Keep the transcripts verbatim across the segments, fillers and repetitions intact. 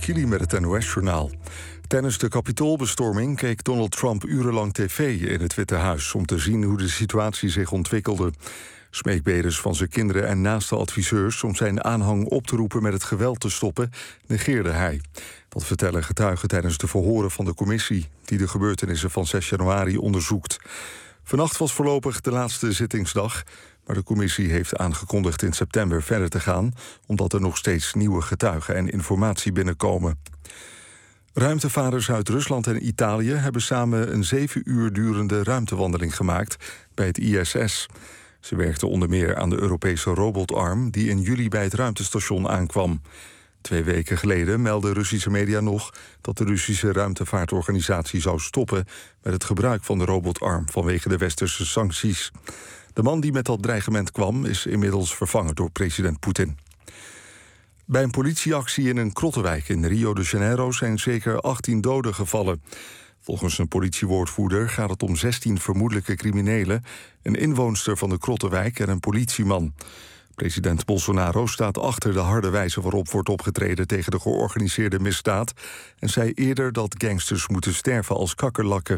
Kili met het N O S-journaal. Tijdens de Capitoolbestorming keek Donald Trump urenlang tv in het Witte Huis om te zien hoe de situatie zich ontwikkelde. Smeekbedes van zijn kinderen en naaste adviseurs om zijn aanhang op te roepen met het geweld te stoppen, negeerde hij. Dat vertellen getuigen tijdens de verhoren van de commissie die de gebeurtenissen van zes januari onderzoekt. Vannacht was voorlopig de laatste zittingsdag, maar de commissie heeft aangekondigd in september verder te gaan, omdat er nog steeds nieuwe getuigen en informatie binnenkomen. Ruimtevaarders uit Rusland en Italië hebben samen een zeven uur durende ruimtewandeling gemaakt bij het I S S. Ze werkten onder meer aan de Europese robotarm die in juli bij het ruimtestation aankwam. Twee weken geleden meldden Russische media nog dat de Russische ruimtevaartorganisatie zou stoppen met het gebruik van de robotarm vanwege de westerse sancties. De man die met dat dreigement kwam is inmiddels vervangen door president Poetin. Bij een politieactie in een krottenwijk in Rio de Janeiro zijn zeker achttien doden gevallen. Volgens een politiewoordvoerder gaat het om zestien vermoedelijke criminelen, een inwoonster van de krottenwijk en een politieman. President Bolsonaro staat achter de harde wijze waarop wordt opgetreden tegen de georganiseerde misdaad en zei eerder dat gangsters moeten sterven als kakkerlakken.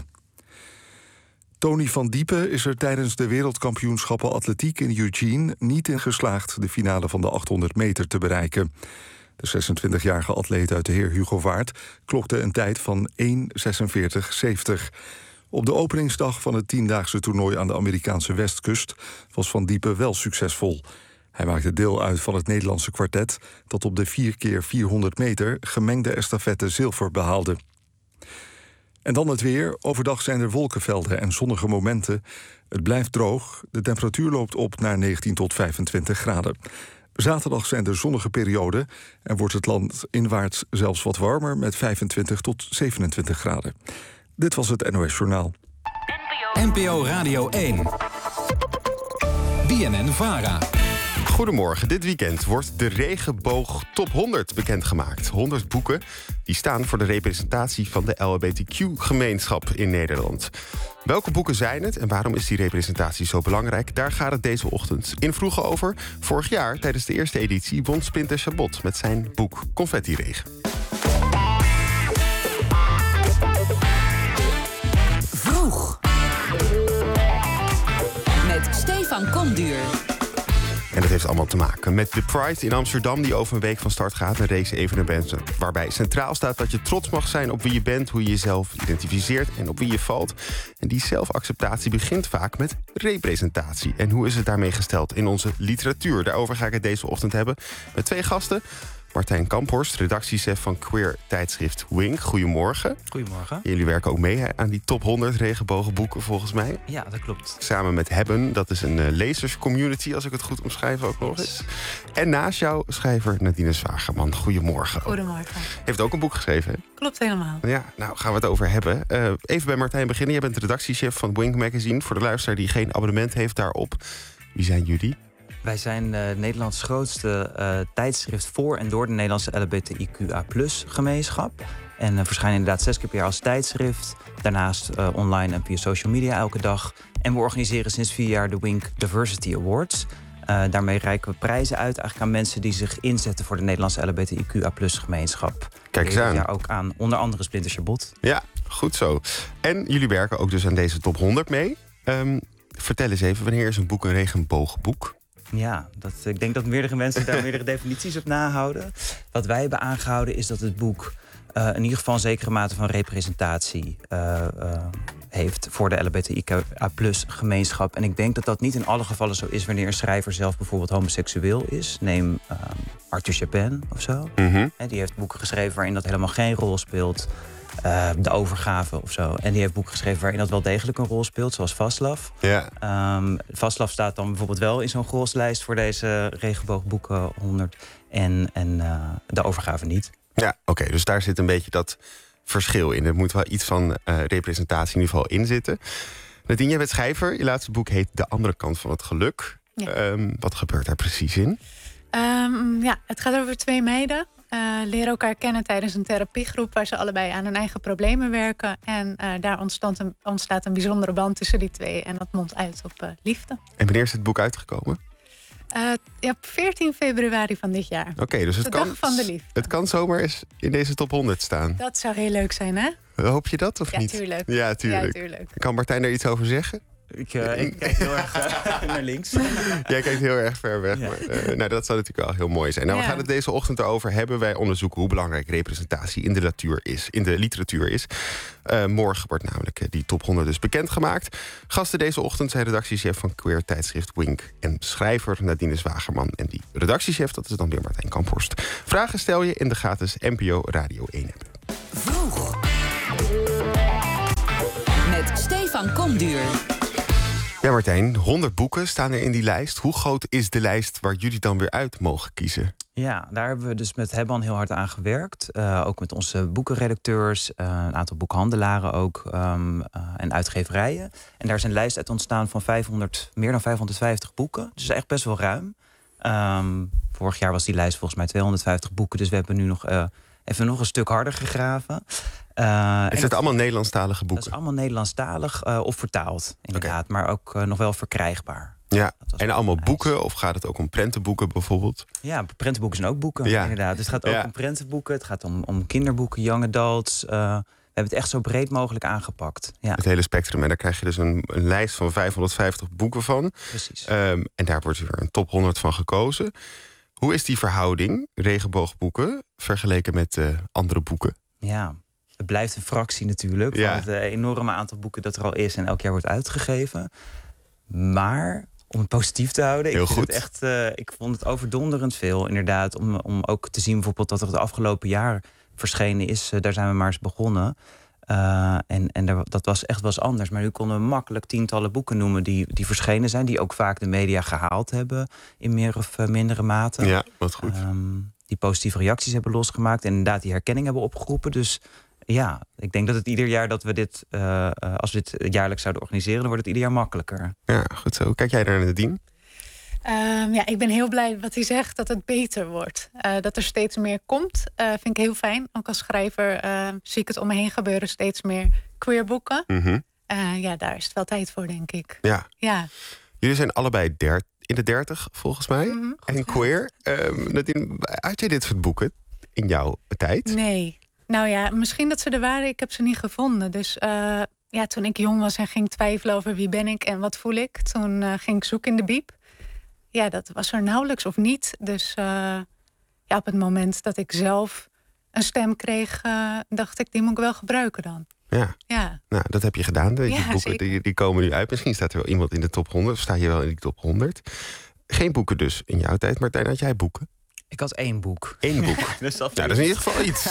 Tony van Diepen is er tijdens de wereldkampioenschappen atletiek in Eugene niet in geslaagd de finale van de achthonderd meter te bereiken. De zesentwintigjarige atleet uit de heer Hugo Waard klokte een tijd van één zesenveertig zeventig. Op de openingsdag van het tiendaagse toernooi aan de Amerikaanse westkust was Van Diepen wel succesvol. Hij maakte deel uit van het Nederlandse kwartet dat op de vier keer vierhonderd meter gemengde estafette zilver behaalde. En dan het weer. Overdag zijn er wolkenvelden en zonnige momenten. Het blijft droog. De temperatuur loopt op naar negentien tot vijfentwintig graden. Zaterdag zijn er zonnige perioden en wordt het land inwaarts zelfs wat warmer met vijfentwintig tot zevenentwintig graden. Dit was het N O S-journaal. N P O Radio één. B N N-Vara. Goedemorgen, dit weekend wordt de Regenboog Top honderd bekendgemaakt. honderd boeken die staan voor de representatie van de L H B T Q-gemeenschap in Nederland. Welke boeken zijn het en waarom is die representatie zo belangrijk? Daar gaat het deze ochtend in Vroege over. Vorig jaar, tijdens de eerste editie, won Splinter Chabot met zijn boek Confetti-regen. Vroeg. Met Stefan Komduur. En dat heeft allemaal te maken met de Pride in Amsterdam, die over een week van start gaat. Een race-evenement waarbij centraal staat dat je trots mag zijn op wie je bent, hoe je jezelf identificeert en op wie je valt. En die zelfacceptatie begint vaak met representatie. En hoe is het daarmee gesteld in onze literatuur? Daarover ga ik het deze ochtend hebben met twee gasten. Martijn Kamphorst, redactiechef van queer tijdschrift Wink. Goedemorgen. Goedemorgen. Jullie werken ook mee hè, aan die top honderd regenbogenboeken volgens mij. Ja, dat klopt. Samen met Hebben, dat is een uh, lezerscommunity, als ik het goed omschrijf ook nog eens. En naast jou schrijver Nadine Zwagerman. Goedemorgen. Goedemorgen. Heeft ook een boek geschreven, hè? Klopt helemaal. Ja, nou gaan we het over hebben. Uh, even bij Martijn beginnen. Jij bent redactiechef van Wink Magazine. Voor de luisteraar die geen abonnement heeft daarop. Wie zijn jullie? Wij zijn uh, Nederlands grootste uh, tijdschrift voor en door de Nederlandse L H B T I Q A plus gemeenschap. En uh, verschijnen inderdaad zes keer per jaar als tijdschrift. Daarnaast uh, online en via social media elke dag. En we organiseren sinds vier jaar de Wink Diversity Awards. Uh, daarmee reiken we prijzen uit eigenlijk aan mensen die zich inzetten voor de Nederlandse L H B T I Q A plus gemeenschap. Kijk eens aan. Ja, ook aan onder andere Splinter Chabot. Ja, goed zo. En jullie werken ook dus aan deze top honderd mee. Um, vertel eens even, wanneer is een boek een regenboogboek? Ja, dat, ik denk dat meerdere mensen daar meerdere definities op nahouden. Wat wij hebben aangehouden is dat het boek uh, in ieder geval een zekere mate van representatie uh, uh, heeft voor de L H B T I Q A plus gemeenschap. En ik denk dat dat niet in alle gevallen zo is wanneer een schrijver zelf bijvoorbeeld homoseksueel is. Neem uh, Arthur Chapin of zo. Mm-hmm. He, die heeft boeken geschreven waarin dat helemaal geen rol speelt. Uh, de overgave of zo. En die heeft boeken geschreven waarin dat wel degelijk een rol speelt, zoals Vaslav. Ja. Um, Vaslav staat dan bijvoorbeeld wel in zo'n groslijst voor deze regenboogboeken honderd. En, en uh, de overgave niet. Ja, oké. Okay, dus daar zit een beetje dat verschil in. Er moet wel iets van uh, representatie in ieder geval in zitten. Nadine, jij bent schrijver. Je laatste boek heet De andere kant van het geluk. Ja. Um, wat gebeurt daar precies in? Um, ja, het gaat over twee meiden. Uh, leren elkaar kennen tijdens een therapiegroep waar ze allebei aan hun eigen problemen werken. En uh, daar ontstaat een, ontstaat een bijzondere band tussen die twee. En dat mondt uit op uh, liefde. En wanneer is het boek uitgekomen? Uh, ja, op veertien februari van dit jaar. Oké, okay, dus het de kan, dag van de liefde. Het kan zomaar eens in deze top honderd staan. Dat zou heel leuk zijn, hè? Hoop je dat of ja, niet? Tuurlijk. Ja, tuurlijk. Ja, tuurlijk. Kan Martijn daar iets over zeggen? Ik, uh, ik kijk heel erg uh, naar links. Jij kijkt heel erg ver weg. Ja. Maar, uh, nou, dat zou natuurlijk wel heel mooi zijn. Nou, ja. We gaan het deze ochtend erover hebben. Wij onderzoeken hoe belangrijk representatie in de literatuur is. In de literatuur is. Uh, morgen wordt namelijk uh, die top honderd dus bekendgemaakt. Gasten deze ochtend zijn redactiechef van queer tijdschrift Wink en schrijver Nadine Zwagerman. En die redactiechef, dat is dan weer Martijn Kamphorst. Vragen stel je in de gratis N P O Radio één app. Vroeg. Met Stefan Komduur. Ja, Martijn, honderd boeken staan er in die lijst. Hoe groot is de lijst waar jullie dan weer uit mogen kiezen? Ja, daar hebben we dus met Hebban heel hard aan gewerkt. Uh, ook met onze boekenredacteurs, uh, een aantal boekhandelaren ook um, uh, en uitgeverijen. En daar is een lijst uit ontstaan van vijfhonderd, meer dan vijfhonderdvijftig boeken. Dus echt best wel ruim. Um, vorig jaar was die lijst volgens mij tweehonderdvijftig boeken. Dus we hebben nu nog uh, even nog een stuk harder gegraven. Uh, is het allemaal Nederlandstalige boeken? Dat is allemaal Nederlandstalig uh, of vertaald, inderdaad. Okay. Maar ook uh, nog wel verkrijgbaar. Ja, en allemaal boeken? Of gaat het ook om prentenboeken bijvoorbeeld? Ja, prentenboeken zijn ook boeken, ja. inderdaad. Dus het gaat ook ja. om prentenboeken. Het gaat om, om kinderboeken, young adults. Uh, we hebben het echt zo breed mogelijk aangepakt. Ja. Het hele spectrum. En daar krijg je dus een, een lijst van vijfhonderdvijftig boeken van. Precies. Um, en daar wordt weer een top honderd van gekozen. Hoe is die verhouding, regenboogboeken, vergeleken met uh, andere boeken? Ja, het blijft een fractie natuurlijk. Ja. Van het uh, enorme aantal boeken dat er al is en elk jaar wordt uitgegeven. Maar om het positief te houden, Heel ik, vind goed. Het echt, uh, ik vond het overdonderend veel, inderdaad. Om, om ook te zien bijvoorbeeld dat er het afgelopen jaar verschenen is. Uh, daar zijn we maar eens begonnen. Uh, en en daar, dat was echt wel eens anders. Maar nu konden we makkelijk tientallen boeken noemen die, die verschenen zijn. Die ook vaak de media gehaald hebben in meer of uh, mindere mate. Ja, wat goed. Um, die positieve reacties hebben losgemaakt. En inderdaad die herkenning hebben opgeroepen. Dus ja, ik denk dat het ieder jaar dat we dit, uh, uh, als we dit jaarlijks zouden organiseren, dan wordt het ieder jaar makkelijker. Ja, goed zo. Kijk jij naar Nadine? Um, ja, ik ben heel blij wat hij zegt, dat het beter wordt. Uh, dat er steeds meer komt, uh, vind ik heel fijn. Ook als schrijver uh, zie ik het om me heen gebeuren, steeds meer queerboeken. Mm-hmm. Uh, ja, daar is het wel tijd voor, denk ik. Ja. ja. Jullie zijn allebei der- in de dertig, volgens mij. Mm-hmm. En queer. Um, Nadine, had jij dit soort boeken in jouw tijd? Nee. Nou ja, misschien dat ze er waren, ik heb ze niet gevonden. Dus uh, ja, toen ik jong was en ging twijfelen over wie ben ik en wat voel ik, toen uh, ging ik zoeken in de bieb. Ja, dat was er nauwelijks of niet. Dus uh, ja, op het moment dat ik zelf een stem kreeg, uh, dacht ik, die moet ik wel gebruiken dan. Ja, ja. Nou, dat heb je gedaan. Die ja, boeken die, die komen nu uit. Misschien staat er wel iemand in de top honderd. Of sta je wel in die top honderd. Geen boeken dus in jouw tijd. Martijn, had jij boeken? Ik had één boek. Eén boek? dus dat, nou, dat is in ieder geval iets.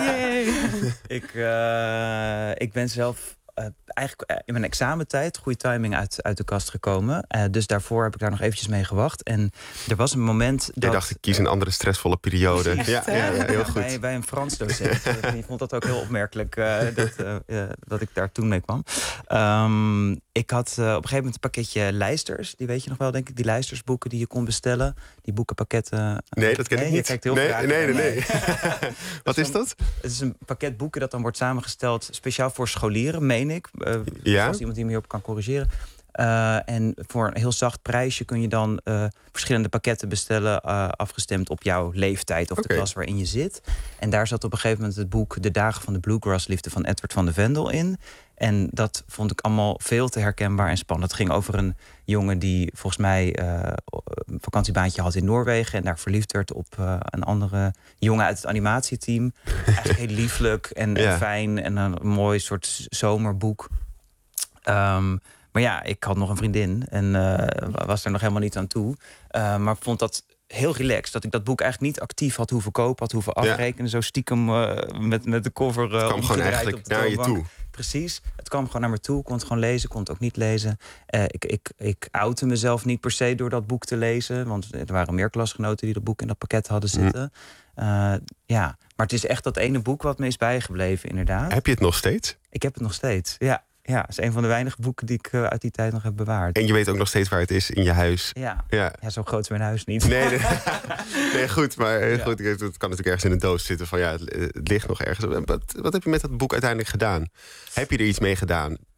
ik, uh, ik ben zelf uh, eigenlijk uh, in mijn examentijd, goede timing, uit, uit de kast gekomen. Uh, dus daarvoor heb ik daar nog eventjes mee gewacht. En er was een moment dat... Je dacht, ik kies een andere stressvolle periode. Echt, ja, ja, ja, heel goed. Bij, bij een Frans docent. Die vond dat ook heel opmerkelijk uh, dat, uh, uh, dat ik daar toen mee kwam. Um, ik had uh, op een gegeven moment een pakketje lijsters. Die weet je nog wel, denk ik. Die lijstersboeken die je kon bestellen. Die boekenpakketten. Nee, dat ken nee, ik niet. Je kijkt heel nee, graag nee, nee, nee. Wat is dat? Het is een pakket boeken dat dan wordt samengesteld speciaal voor scholieren, meen ik. Uh, ja? Als iemand die me hierop kan corrigeren. Uh, en voor een heel zacht prijsje kun je dan uh, verschillende pakketten bestellen, uh, afgestemd op jouw leeftijd of okay. de klas waarin je zit. En daar zat op een gegeven moment het boek De Dagen van de Bluegrass-liefde van Edward van de Vendel in. En dat vond ik allemaal veel te herkenbaar en spannend. Het ging over een jongen die volgens mij uh, een vakantiebaantje had in Noorwegen en daar verliefd werd op uh, een andere jongen uit het animatieteam. Eigenlijk heel lieflijk en, ja. en fijn en een mooi soort zomerboek. Um, Maar ja, ik had nog een vriendin en uh, was er nog helemaal niet aan toe. Uh, maar vond dat heel relaxed. Dat ik dat boek eigenlijk niet actief had hoeven kopen, had hoeven afrekenen. Ja. Zo stiekem uh, met, met de cover uh, het kwam gewoon eigenlijk op de naar je toe. Precies. Het kwam gewoon naar me toe. Ik kon het gewoon lezen, kon het ook niet lezen. Uh, ik, ik, ik outte mezelf niet per se door dat boek te lezen. Want er waren meer klasgenoten die dat boek in dat pakket hadden zitten. Mm. Uh, ja, maar het is echt dat ene boek wat me is bijgebleven, inderdaad. Heb je het nog steeds? Ik heb het nog steeds, ja. Ja, het is een van de weinige boeken die ik uh, uit die tijd nog heb bewaard. En je weet ook nog steeds waar het is in je huis. Ja, ja. ja zo groot is mijn huis niet. Nee, nee. nee goed, maar ja. goed, het kan natuurlijk ergens in een doos zitten van ja, het, het ligt nog ergens. Wat, wat heb je met dat boek uiteindelijk gedaan? Heb je er iets mee gedaan?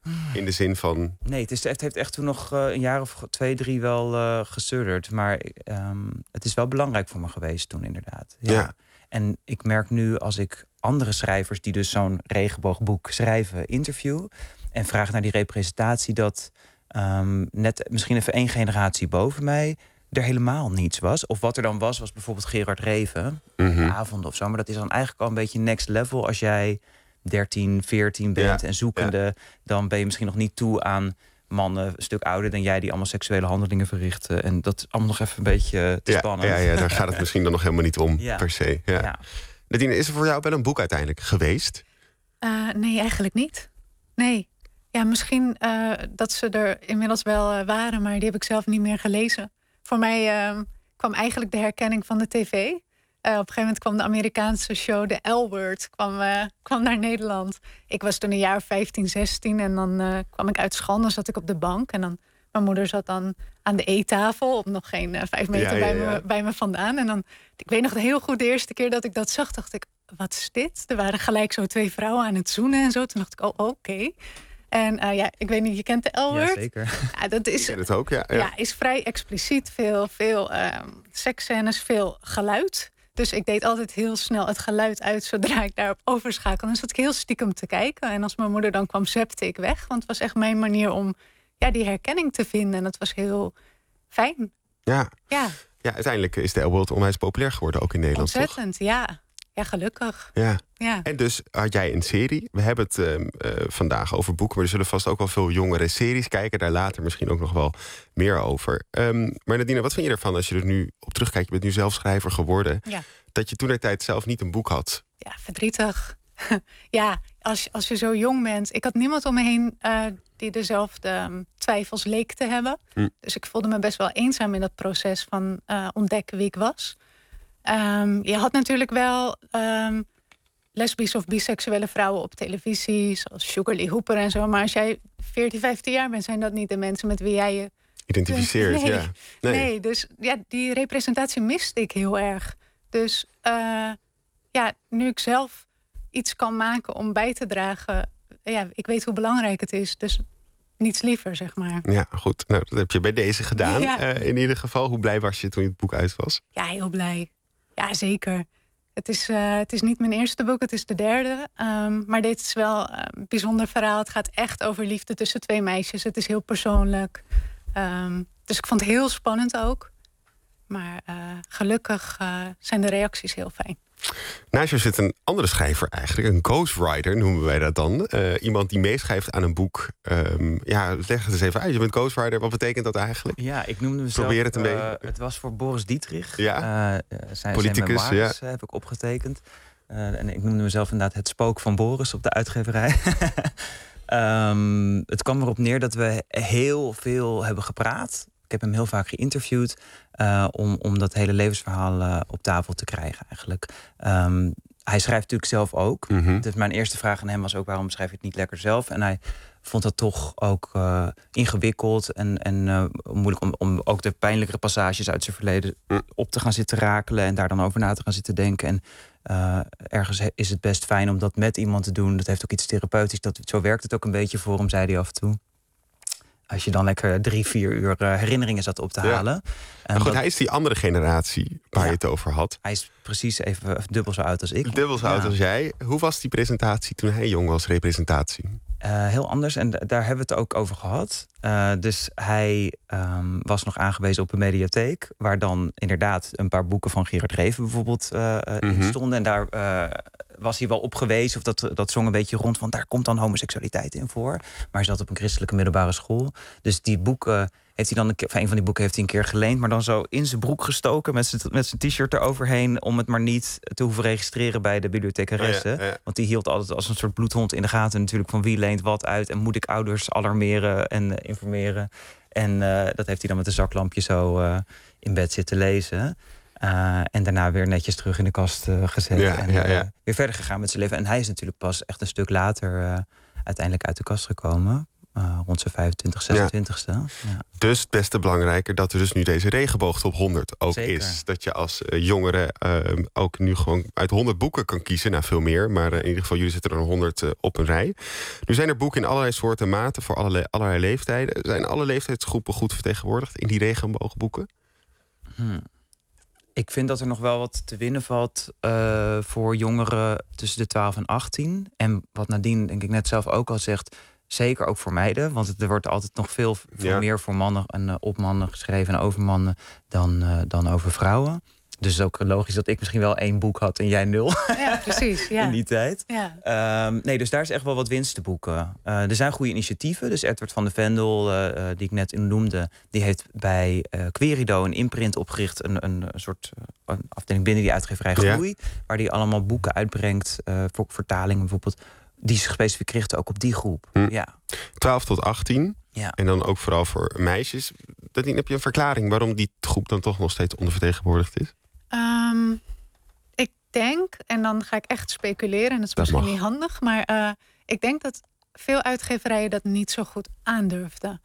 In de zin van... Nee, het, is, het heeft echt toen nog uh, een jaar of twee, drie wel uh, gesudderd. Maar um, het is wel belangrijk voor me geweest toen inderdaad. Ja. ja. En ik merk nu als ik andere schrijvers die dus zo'n regenboogboek schrijven interview en vraag naar die representatie, dat um, net misschien even één generatie boven mij er helemaal niets was. Of wat er dan was, was bijvoorbeeld Gerard Reven, mm-hmm. avonden of zo. Maar dat is dan eigenlijk al een beetje next level. Als jij dertien, veertien bent ja. en zoekende, ja. dan ben je misschien nog niet toe aan mannen een stuk ouder dan jij die allemaal seksuele handelingen verrichten. En dat is allemaal nog even een beetje te ja, spannend. Ja, ja, daar gaat het misschien dan nog helemaal niet om, ja. per se. Ja. Ja. Nadine, is er voor jou wel een boek uiteindelijk geweest? Uh, nee, eigenlijk niet. Nee. Ja, misschien uh, dat ze er inmiddels wel uh, waren, maar die heb ik zelf niet meer gelezen. Voor mij uh, kwam eigenlijk de herkenning van de tv. Uh, op een gegeven moment kwam de Amerikaanse show, de L-Word, kwam, uh, kwam naar Nederland. Ik was toen een jaar vijftien, zestien en dan uh, kwam ik uit school, dan zat ik op de bank. En dan, mijn moeder zat dan aan de eettafel, op nog geen uh, vijf meter ja, ja, ja. Bij, me, bij me vandaan. En dan, ik weet nog heel goed de eerste keer dat ik dat zag, dacht ik, wat is dit? Er waren gelijk zo twee vrouwen aan het zoenen en zo. Toen dacht ik, oh, oké. Okay. En uh, ja, ik weet niet, je kent de L-word? Ja, zeker. Ja, dat is, ik ken het ook, ja. Ja, ja is vrij expliciet. Veel, veel um, seksscènes, veel geluid. Dus ik deed altijd heel snel het geluid uit zodra ik daarop overschakelde. Dan zat ik heel stiekem te kijken. En als mijn moeder dan kwam, zepte ik weg. Want het was echt mijn manier om ja, die herkenning te vinden. En dat was heel fijn. Ja, ja. ja uiteindelijk is de L-word onwijs populair geworden, ook in Nederland, ontzettend, toch? ja. Ja, gelukkig. Ja. ja. En dus had jij een serie. We hebben het uh, uh, vandaag over boeken, maar er zullen vast ook wel veel jongere series kijken. Daar later misschien ook nog wel meer over. Um, maar Nadine, wat vind je ervan als je er nu op terugkijkt? Je bent nu zelf schrijver geworden. Ja. Dat je toentertijd zelf niet een boek had. Ja, verdrietig. ja, als, als je zo jong bent. Ik had niemand om me heen uh, die dezelfde um, twijfels leek te hebben. Hm. Dus ik voelde me best wel eenzaam in dat proces van uh, ontdekken wie ik was. Um, je had natuurlijk wel um, lesbische of biseksuele vrouwen op televisie, zoals Sugar Lee Hooper en zo. Maar als jij veertien, vijftien jaar bent, zijn dat niet de mensen met wie jij je identificeert. Nee, ja. nee. nee, dus ja, die representatie miste ik heel erg. Dus uh, ja, nu ik zelf iets kan maken om bij te dragen, ja, ik weet hoe belangrijk het is. Dus niets liever, zeg maar. Ja, goed. Nou, dat heb je bij deze gedaan. Ja. Uh, in ieder geval, hoe blij was je toen het boek uit was? Ja, heel blij. Ja, zeker. Het is, uh, het is niet mijn eerste boek, het is de derde. Um, maar dit is wel een bijzonder verhaal. Het gaat echt over liefde tussen twee meisjes. Het is heel persoonlijk. Um, dus ik vond het heel spannend ook. Maar uh, gelukkig uh, zijn de reacties heel fijn. Naast je zit een andere schrijver eigenlijk, een ghostwriter noemen wij dat dan. Uh, iemand die meeschrijft aan een boek. Um, ja, leg het eens even uit. Je bent ghostwriter, wat betekent dat eigenlijk? Ja, ik noemde mezelf... Probeer het een uh, beetje. Het was voor Boris Dietrich. Ja. Uh, zijn, Politicus, zijn memoires, ja. heb ik opgetekend. Uh, en ik noemde mezelf inderdaad het spook van Boris op de uitgeverij. um, het kwam erop neer dat we heel veel hebben gepraat. Ik heb hem heel vaak geïnterviewd uh, om, om dat hele levensverhaal uh, op tafel te krijgen eigenlijk. Um, hij schrijft natuurlijk zelf ook. Mm-hmm. Dus mijn eerste vraag aan hem was ook: waarom schrijf je het niet lekker zelf? En hij vond dat toch ook uh, ingewikkeld en, en uh, moeilijk om, om ook de pijnlijkere passages uit zijn verleden mm. op te gaan zitten rakelen en daar dan over na te gaan zitten denken. En uh, ergens is het best fijn om dat met iemand te doen. Dat heeft ook iets therapeutisch. Dat, zo werkt het ook een beetje voor hem, zei hij af en toe. Als je dan lekker drie, vier uur uh, herinneringen zat op te halen. Ja. En goed, dat, hij is die andere generatie waar ja, je het over had. Hij is precies even dubbel zo oud als ik. Dubbel zo ja. oud als jij. Hoe was die presentatie toen hij jong was, representatie? Uh, heel anders en d- daar hebben we het ook over gehad. Uh, dus hij um, was nog aangewezen op een mediatheek, waar dan inderdaad een paar boeken van Gerard Reven bijvoorbeeld uh, mm-hmm. in stonden. En daar uh, was hij wel op gewezen, of dat, dat zong een beetje rond, van daar komt dan homoseksualiteit in voor. Maar hij zat op een christelijke middelbare school. Dus die boeken heeft hij dan een, keer, een van die boeken heeft hij een keer geleend, maar dan zo in zijn broek gestoken met zijn, met zijn t-shirt eroverheen, om het maar niet te hoeven registreren bij de bibliothecaresse. Oh ja, ja. Want die hield altijd als een soort bloedhond in de gaten natuurlijk van wie leent wat uit en moet ik ouders alarmeren en uh, informeren. En uh, dat heeft hij dan met een zaklampje zo uh, in bed zitten lezen. Uh, en daarna weer netjes terug in de kast uh, gezet. Ja, en ja, ja. Uh, weer verder gegaan met zijn leven. En hij is natuurlijk pas echt een stuk later uh, uiteindelijk uit de kast gekomen. Uh, rond zijn vijfentwintig, zesentwintigste. Ja. Ja. Dus des te belangrijker dat er dus nu deze regenboogtop honderd ook Zeker. is. Dat je als uh, jongere uh, ook nu gewoon uit honderd boeken kan kiezen. Nou, veel meer, maar uh, in ieder geval jullie zitten er honderd uh, op een rij. Nu zijn er boeken in allerlei soorten en maten voor allerlei, allerlei leeftijden. Zijn alle leeftijdsgroepen goed vertegenwoordigd in die regenboogboeken? Hmm. Ik vind dat er nog wel wat te winnen valt uh, voor jongeren tussen de twaalf en achttien. En wat Nadine denk ik net zelf ook al zegt, zeker ook voor meiden. Want het, er wordt altijd nog veel, veel ja. meer voor mannen en uh, op mannen geschreven en over mannen dan, uh, dan over vrouwen. Dus het is ook logisch dat ik misschien wel één boek had en jij nul. Ja, precies. Ja. In die tijd. Ja. Um, nee, dus daar is echt wel wat winst te boeken. Uh, er zijn goede initiatieven. Dus Edward van de Vendel, uh, uh, die ik net noemde, die heeft bij uh, Querido een imprint opgericht. Een, een, een soort uh, een afdeling binnen die uitgeverij Groei. Ja. Waar die allemaal boeken uitbrengt. Uh, voor vertalingen bijvoorbeeld. Die zich specifiek richten ook op die groep. Hm. Ja. twaalf tot achttien. Ja. En dan ook vooral voor meisjes. Heb je een verklaring waarom die groep dan toch nog steeds ondervertegenwoordigd is? Um, ik denk, en dan ga ik echt speculeren, en dat is dat misschien mag. niet handig, maar uh, ik denk dat veel uitgeverijen dat niet zo goed aandurfden.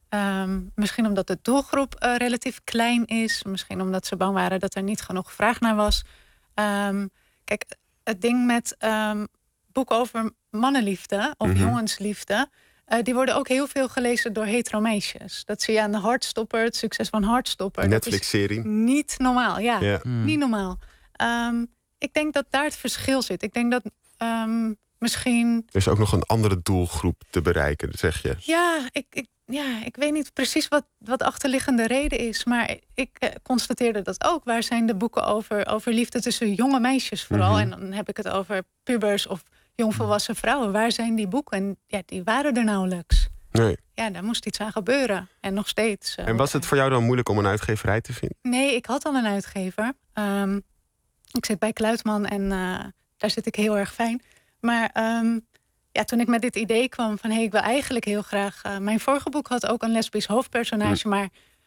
Um, misschien omdat de doelgroep uh, relatief klein is, misschien omdat ze bang waren dat er niet genoeg vraag naar was. Um, kijk, het ding met um, boeken over mannenliefde of mm-hmm. jongensliefde, Uh, die worden ook heel veel gelezen door hetero meisjes. Dat zie je aan de Hartstopper, het succes van Hartstopper. Netflix-serie. Niet normaal, ja. ja. Mm. Niet normaal. Um, ik denk dat daar het verschil zit. Ik denk dat um, misschien... Er is ook nog een andere doelgroep te bereiken, zeg je. Ja, ik, ik, ja, ik weet niet precies wat, wat de achterliggende reden is. Maar ik uh, constateerde dat ook. Waar zijn de boeken over, over liefde tussen jonge meisjes vooral? Mm-hmm. En dan heb ik het over pubers of jongvolwassen vrouwen. Waar zijn die boeken? En ja, die waren er nauwelijks. Nee. Ja, daar moest iets aan gebeuren. En nog steeds. Uh, en was het voor jou dan moeilijk om een uitgeverij te vinden? Nee, ik had al een uitgever. Um, ik zit bij Kluitman en uh, daar zit ik heel erg fijn. Maar um, ja, toen ik met dit idee kwam van... hé, hey, ik wil eigenlijk heel graag... Uh, mijn vorige boek had ook een lesbisch hoofdpersonage... Mm. maar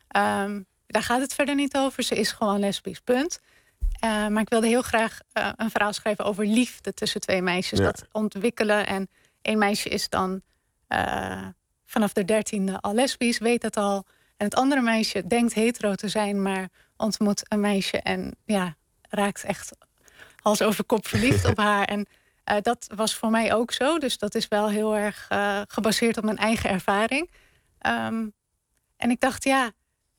um, daar gaat het verder niet over. Ze is gewoon lesbisch, punt. Uh, maar ik wilde heel graag uh, een verhaal schrijven over liefde tussen twee meisjes. Ja. Dat ontwikkelen. En één meisje is dan uh, vanaf de dertiende al lesbisch, weet dat al. En het andere meisje denkt hetero te zijn, maar ontmoet een meisje en ja, raakt echt hals over kop verliefd op haar. En uh, dat was voor mij ook zo. Dus dat is wel heel erg uh, gebaseerd op mijn eigen ervaring. Um, en ik dacht, ja...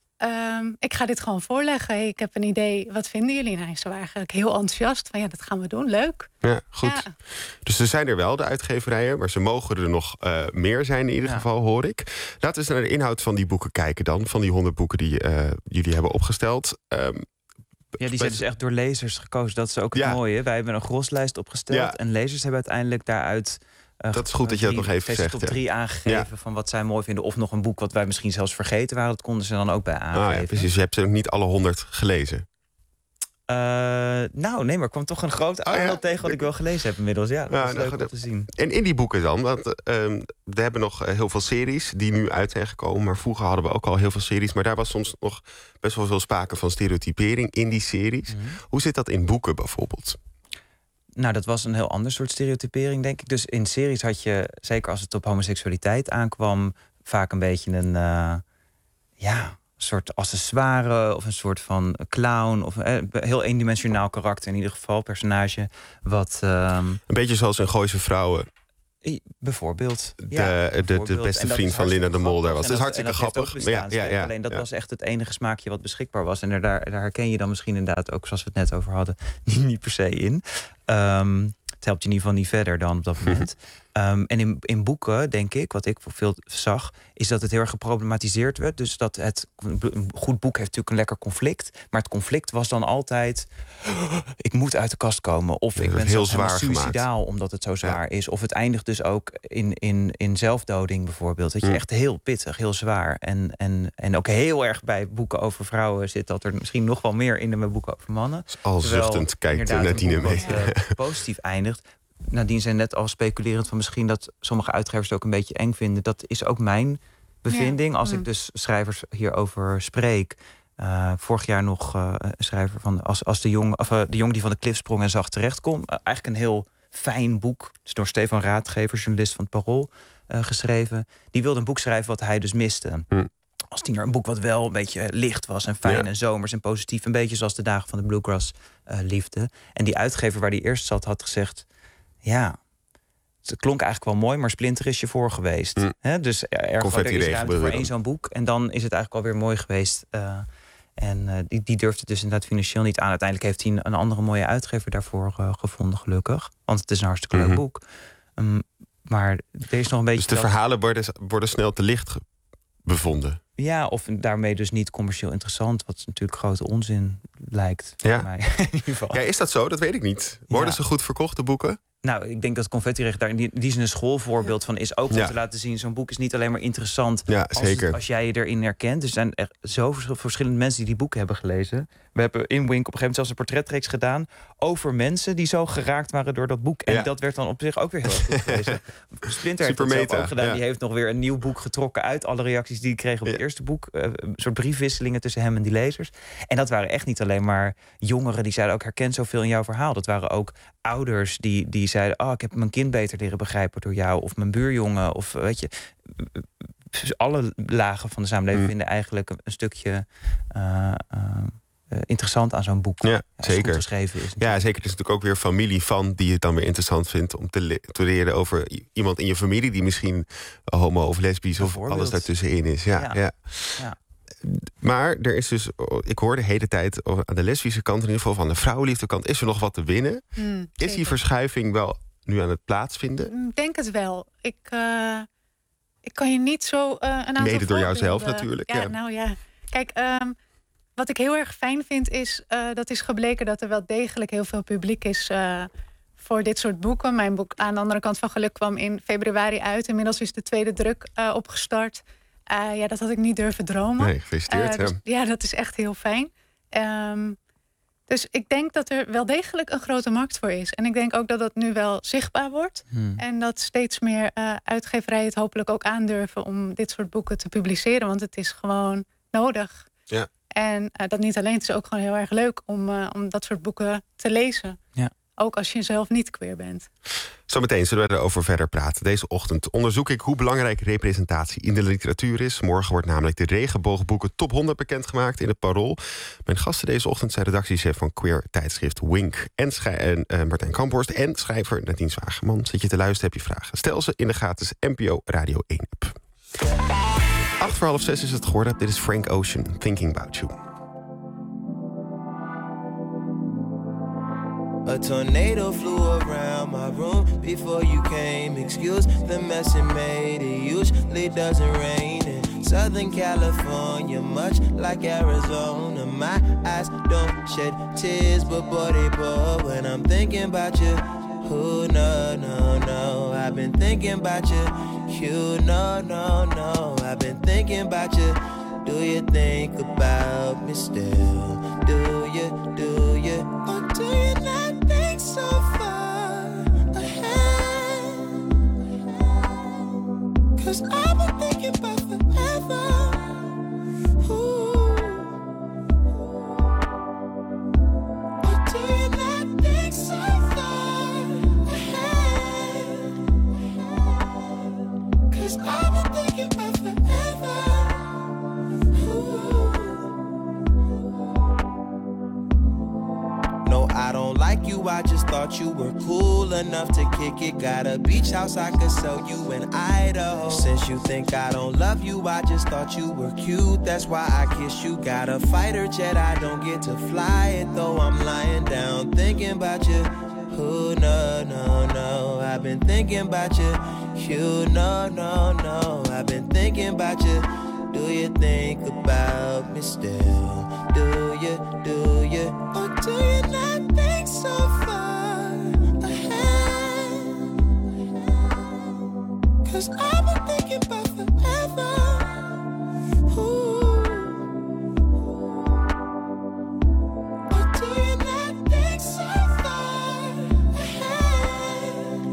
Um, ik ga dit gewoon voorleggen. Hey, ik heb een idee, wat vinden jullie? Nou, ze waren eigenlijk heel enthousiast. Van ja, dat gaan we doen, leuk. Ja, goed. Ja. Dus er zijn er wel, de uitgeverijen... maar ze mogen er nog uh, meer zijn in ieder ja. geval, hoor ik. Laten we eens naar de inhoud van die boeken kijken dan. Van die honderd boeken die uh, jullie hebben opgesteld. Um, ja, die zijn dus echt door lezers gekozen. Dat is ook het ja. mooie. Wij hebben een groslijst opgesteld. Ja. En lezers hebben uiteindelijk daaruit... Uh, dat is goed dat je dat nog even zegt. Top ja. drie aangegeven ja. van wat zij mooi vinden. Of nog een boek wat wij misschien zelfs vergeten waren. Dat konden ze dan ook bij aangeven. Ah, ja, precies. Je hebt ze ook niet alle honderd gelezen. Uh, nou, nee, maar er kwam toch een groot aandeel oh, ja. tegen wat ik wel gelezen heb inmiddels. Ja, dat ja, is leuk nou, om te zien. En in die boeken dan, want uh, we hebben nog heel veel series die nu uit zijn gekomen. Maar vroeger hadden we ook al heel veel series. Maar daar was soms nog best wel veel sprake van stereotypering in die series. Mm-hmm. Hoe zit dat in boeken bijvoorbeeld? Nou, dat was een heel ander soort stereotypering, denk ik. Dus in series had je, zeker als het op homoseksualiteit aankwam... vaak een beetje een uh, ja, soort accessoire of een soort van clown... of een heel eendimensionaal karakter in ieder geval, personage. Wat, um, een beetje zoals in Gooise Vrouwen. Bijvoorbeeld. De, ja, de, de, de beste vriend van Linda de Mol daar was. Dat is hartstikke grappig. Ja, ja, ja, Alleen dat ja. was echt het enige smaakje wat beschikbaar was. En daar, daar herken je dan misschien inderdaad ook, zoals we het net over hadden, niet, niet per se in. Um, het helpt je in ieder geval niet verder dan op dat moment. Um, en in, in boeken, denk ik, wat ik veel zag, is dat het heel erg geproblematiseerd werd. Dus dat het een goed boek heeft natuurlijk een lekker conflict. Maar het conflict was dan altijd... ik moet uit de kast komen. Of ja, ik ben heel zwaar suïcidaal gemaakt. Omdat het zo zwaar ja. is. Of het eindigt dus ook in, in, in zelfdoding bijvoorbeeld. Dat je mm. echt heel pittig, heel zwaar. En, en, en ook heel erg bij boeken over vrouwen zit dat er misschien nog wel meer in de met boeken over mannen. Al zuchtend kijkt Nadine mee. Wat uh, positief eindigt. Nadine zei net al speculerend van misschien dat sommige uitgevers het ook een beetje eng vinden. Dat is ook mijn bevinding. Ja. Als mm. ik dus schrijvers hierover spreek. Uh, vorig jaar nog uh, een schrijver van als, als de jong, of, uh, de jong die van de klif sprong en zag terecht kon. Uh, eigenlijk een heel fijn boek. Dus door Stefan Raadgever, journalist van het Parool. uh, geschreven. Die wilde een boek schrijven wat hij dus miste. Hm. Als tiener een boek wat wel een beetje licht was en fijn ja. en zomers en positief. Een beetje zoals de dagen van de Bluegrass uh, liefde. En die uitgever waar die eerst zat had gezegd... ja, het klonk eigenlijk wel mooi, maar Splinter is je voor geweest. Mm. He, dus erg er is ruimte voor één zo'n boek. En dan is het eigenlijk alweer mooi geweest. Uh, en uh, die, die durfde dus inderdaad financieel niet aan. Uiteindelijk heeft hij een andere mooie uitgever daarvoor uh, gevonden, gelukkig. Want het is een hartstikke mm-hmm. leuk boek. Um, maar er is nog een beetje... Dus de dat... verhalen worden, worden snel te licht bevonden? Ja, of daarmee dus niet commercieel interessant. Wat natuurlijk grote onzin lijkt. Ja. Voor mij, in ieder geval. Ja, is dat zo? Dat weet ik niet. Worden ja. ze goed verkocht, de boeken? Nou, ik denk dat Confetti-recht daar in die, die zin een schoolvoorbeeld van is. Ook om ja. te laten zien, zo'n boek is niet alleen maar interessant... Ja, als, zeker. Het, als jij je erin herkent. Er zijn echt zoveel verschillende mensen die die boeken hebben gelezen. We hebben in Wink op een gegeven moment zelfs een portretreeks gedaan... over mensen die zo geraakt waren door dat boek. En ja. dat werd dan op zich ook weer heel erg goed gelezen. Splinter heeft dat zelf ook gedaan. Ja. Die heeft nog weer een nieuw boek getrokken... uit alle reacties die hij kreeg op het ja. eerste boek. Uh, een soort briefwisselingen tussen hem en die lezers. En dat waren echt niet alleen maar jongeren... die zeiden ook, herken zoveel in jouw verhaal. Dat waren ook ouders die, die zeiden... oh, ik heb mijn kind beter leren begrijpen door jou... of mijn buurjongen, of weet je... alle lagen van de samenleving mm. vinden eigenlijk een, een stukje... Uh, uh, Uh, interessant aan zo'n boek. Ja, ja, zeker. Geschreven is ja, zeker. Het is natuurlijk ook weer familie van die het dan weer interessant vindt om te, le- te leren over i- iemand in je familie die misschien homo of lesbisch of alles daartussenin is. Ja, ja. Ja. Ja. Maar er is dus, ik hoor de hele tijd aan de lesbische kant, in ieder geval van de vrouwenliefde kant, is er nog wat te winnen? Mm, is die verschuiving wel nu aan het plaatsvinden? Ik denk het wel. Ik, uh, ik kan je niet zo uh, een aantal Mede door jouzelf natuurlijk. Ja, ja. nou ja. Kijk, um, wat ik heel erg fijn vind is... Uh, dat is gebleken dat er wel degelijk heel veel publiek is... Uh, voor dit soort boeken. Mijn boek Aan de andere kant van geluk kwam in februari uit. Inmiddels is de tweede druk uh, opgestart. Uh, ja, dat had ik niet durven dromen. Nee, gefeliciteerd. Uh, dus, ja. ja, dat is echt heel fijn. Um, dus ik denk dat er wel degelijk een grote markt voor is. En ik denk ook dat dat nu wel zichtbaar wordt. Hmm. En dat steeds meer uh, uitgeverijen het hopelijk ook aandurven... om dit soort boeken te publiceren. Want het is gewoon nodig. Ja. En uh, dat niet alleen, het is ook gewoon heel erg leuk om, uh, om dat soort boeken te lezen. Ja. Ook als je zelf niet queer bent. Zometeen zullen we erover verder praten. Deze ochtend onderzoek ik hoe belangrijk representatie in de literatuur is. Morgen wordt namelijk de regenboogboeken top honderd bekendgemaakt in het Parool. Mijn gasten deze ochtend zijn redactiechef van queer tijdschrift Wink... en, schij- en uh, Martijn Kamphorst en schrijver Nadine Zwageman. Zit je te luisteren, heb je vragen? Stel ze in de gratis N P O Radio één app. Acht voor half zes is het geworden. Dit is Frank Ocean, Thinking About You. A tornado flew around my room before you came. Excuse the mess it made. It usually doesn't rain in Southern California, much like Arizona. My eyes don't shed tears, but boy they pour when I'm thinking about you. Oh, no, no, no, I've been thinking about you. You, no, no, no, I've been thinking about you. Do you think about me still? Do you, do you, or do you not think so far ahead? 'Cause I've been thinking about forever. Ooh. Or do you not think so far ahead? 'Cause I've been thinking about forever. No, I don't like you, I just thought you were cool enough to kick it. Got a beach house I could sell you in Idaho. Since you think I don't love you, I just thought you were cute. That's why I kiss you. Got a fighter jet, I don't get to fly it, though I'm lying down thinking about you. Oh, no, no, no, I've been thinking about you. You, no, no, no, I've been thinking about you. Do you think about me still? Do you, do you, or do you not think so far ahead? 'Cause I've been thinking about forever. Ooh. Or do you not think so far ahead?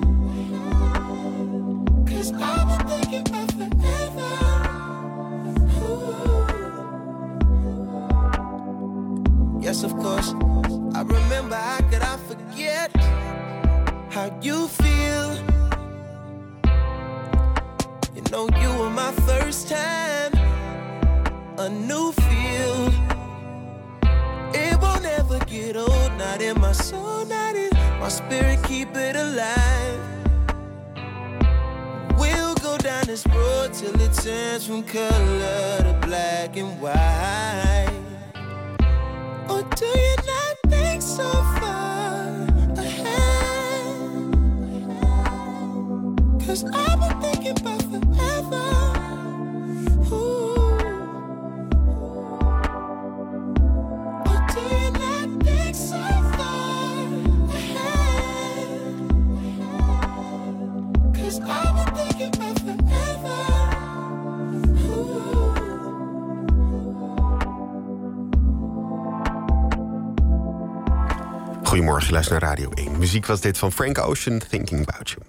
'Cause I've been thinking about forever. Yes, of course, I remember, how could I forget how you feel No, you were my first time. A new field. It won't ever get old. Not in my soul, not in my spirit. Keep it alive. We'll go down this road till it turns from color to black and white. Or do you not think so far ahead? 'Cause I've been thinking about forever. Ooh. Or do you not think so far ahead? 'Cause I've been thinking about forever. Ooh. Goedemorgen, luister naar Radio één. Muziek was dit van Frank Ocean, Thinking About You.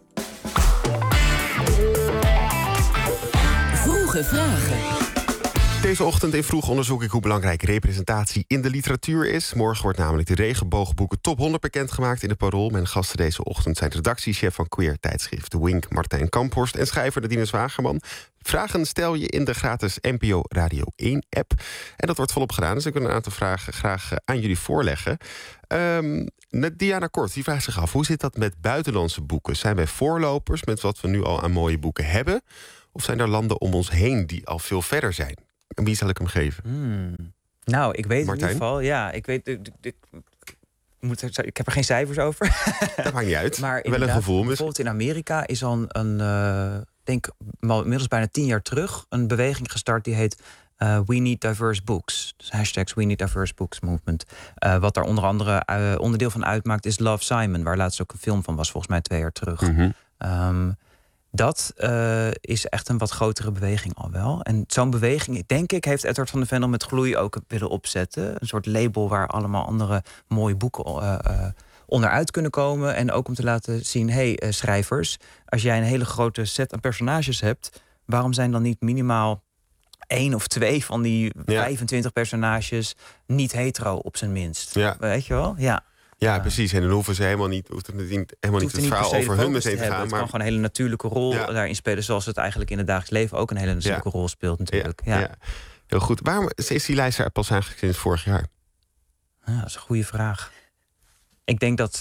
Vroege vragen. Deze ochtend in Vroeg onderzoek ik hoe belangrijk representatie in de literatuur is. Morgen wordt namelijk de regenboogboeken top honderd bekendgemaakt in de Parool. Mijn gasten deze ochtend zijn redactiechef van Queer tijdschrift Wink, Martijn Kamphorst, en schrijver Nadine Zwagerman. Vragen stel je in de gratis N P O Radio één app. En dat wordt volop gedaan, dus ik wil een aantal vragen graag aan jullie voorleggen. Um, Diana Kort, die vraagt zich af, hoe zit dat met buitenlandse boeken? Zijn wij voorlopers met wat we nu al aan mooie boeken hebben? Of zijn er landen om ons heen die al veel verder zijn? En wie zal ik hem geven? Hmm. Nou, ik weet Martijn? in ieder geval... Ja, ik weet... Ik, ik, moet er, ik heb er geen cijfers over. Dat maakt niet uit. Maar wel een gevoel misschien. Bijvoorbeeld in Amerika is al een... Uh, denk inmiddels bijna tien jaar terug... een beweging gestart die heet... Uh, We Need Diverse Books. Dus hashtags We Need Diverse Books Movement. Uh, wat daar onder andere uh, onderdeel van uitmaakt is Love, Simon. Waar laatst ook een film van was, volgens mij twee jaar terug. Mm-hmm. Um, dat uh, is echt een wat grotere beweging al wel. En zo'n beweging, denk ik, heeft Edward van de Vendel met Gloei ook willen opzetten. Een soort label waar allemaal andere mooie boeken uh, uh, onderuit kunnen komen. En ook om te laten zien, hé hey, uh, schrijvers, als jij een hele grote set aan personages hebt, waarom zijn dan niet minimaal één of twee van die ja. vijfentwintig personages niet hetero op zijn minst? Ja. Weet je wel? Ja. Ja, precies. En dan hoeven ze helemaal niet, hoeft het helemaal niet het, het verhaal over hun meteen te gaan. Het maar kan gewoon een hele natuurlijke rol ja. daarin spelen, zoals het eigenlijk in het dagelijks leven ook een hele natuurlijke ja. rol speelt natuurlijk. Ja. Ja. Ja. Heel goed. Waarom is die lijst er pas eigenlijk sinds vorig jaar? Ja, dat is een goede vraag. Ik denk dat,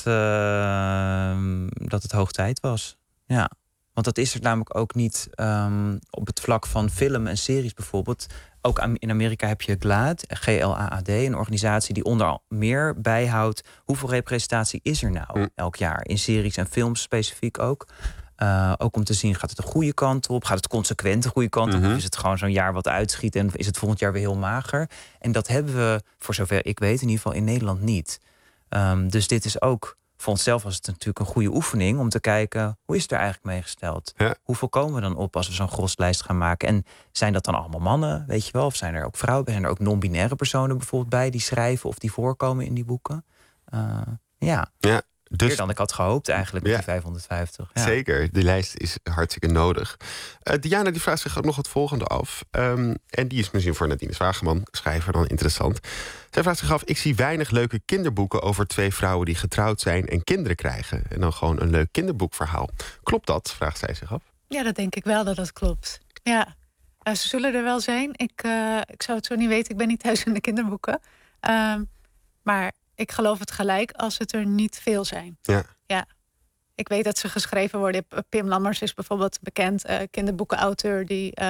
uh, dat het hoog tijd was. Ja. Want dat is er namelijk ook niet um, op het vlak van film en series bijvoorbeeld. Ook in Amerika heb je GLAAD, G L A A D, een organisatie die onder meer bijhoudt hoeveel representatie is er nou mm. elk jaar. In series en films specifiek ook. Uh, ook om te zien, gaat het de goede kant op? Gaat het consequent de goede kant op? Mm-hmm. Of is het gewoon zo'n jaar wat uitschiet en is het volgend jaar weer heel mager? En dat hebben we, voor zover ik weet, in ieder geval in Nederland niet. Um, dus dit is ook... Voor onszelf was het natuurlijk een goede oefening om te kijken, hoe is het er eigenlijk mee gesteld? Ja. Hoeveel komen we dan op als we zo'n groslijst gaan maken? En zijn dat dan allemaal mannen, weet je wel? Of zijn er ook vrouwen? Zijn er ook non-binaire personen bijvoorbeeld bij die schrijven of die voorkomen in die boeken? Uh, ja. ja. Dus, meer dan ik had gehoopt eigenlijk met ja, die vijfhonderdvijftig. Ja. Zeker, die lijst is hartstikke nodig. Uh, Diana die vraagt zich ook nog het volgende af. Um, en die is misschien voor Nadine Zwageman, schrijver, dan interessant. Zij vraagt zich af, ik zie weinig leuke kinderboeken over twee vrouwen die getrouwd zijn en kinderen krijgen. En dan gewoon een leuk kinderboekverhaal. Klopt dat, vraagt zij zich af? Ja, dat denk ik wel dat dat klopt. Ja, uh, ze zullen er wel zijn. Ik, uh, ik zou het zo niet weten, ik ben niet thuis in de kinderboeken. Uh, maar... Ik geloof het gelijk als het er niet veel zijn. Ja. Ja. Ik weet dat ze geschreven worden. Pim Lammers is bijvoorbeeld bekend uh, kinderboekenauteur die uh,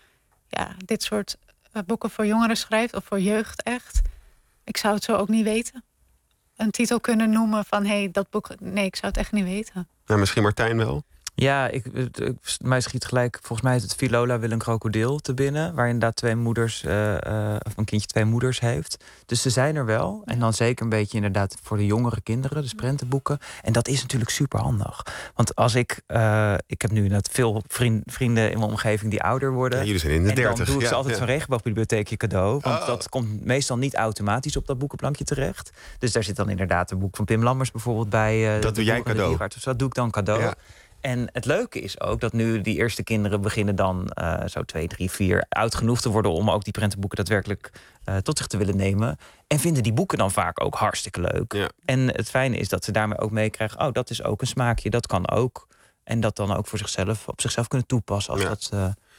ja, dit soort uh, boeken voor jongeren schrijft of voor jeugd echt. Ik zou het zo ook niet weten. Een titel kunnen noemen van hé, hey, dat boek. Nee, ik zou het echt niet weten. Nou, misschien Martijn wel. Ja, ik, ik, mij schiet gelijk, volgens mij is het Filola wil een krokodil te binnen, waar inderdaad twee moeders, uh, uh, of een kindje twee moeders heeft. Dus ze zijn er wel. En dan zeker een beetje inderdaad voor de jongere kinderen, dus prentenboeken. En dat is natuurlijk super handig. Want als ik, uh, ik heb nu net veel vriend, vrienden in mijn omgeving die ouder worden. Ja, jullie zijn in de dertig. En dan doe ik ja, ze altijd ja. zo'n regenboogbibliotheekje cadeau. Want oh. dat komt meestal niet automatisch op dat boekenplankje terecht. Dus daar zit dan inderdaad een boek van Pim Lammers bijvoorbeeld bij. Uh, dat doe jij cadeau. Dus dat doe ik dan cadeau. Ja. En het leuke is ook dat nu die eerste kinderen beginnen dan uh, zo twee, drie, vier oud genoeg te worden om ook die prentenboeken daadwerkelijk uh, tot zich te willen nemen. En vinden die boeken dan vaak ook hartstikke leuk. Ja. En het fijne is dat ze daarmee ook meekrijgen, oh, dat is ook een smaakje, dat kan ook. En dat dan ook voor zichzelf, op zichzelf kunnen toepassen als ja. dat uh,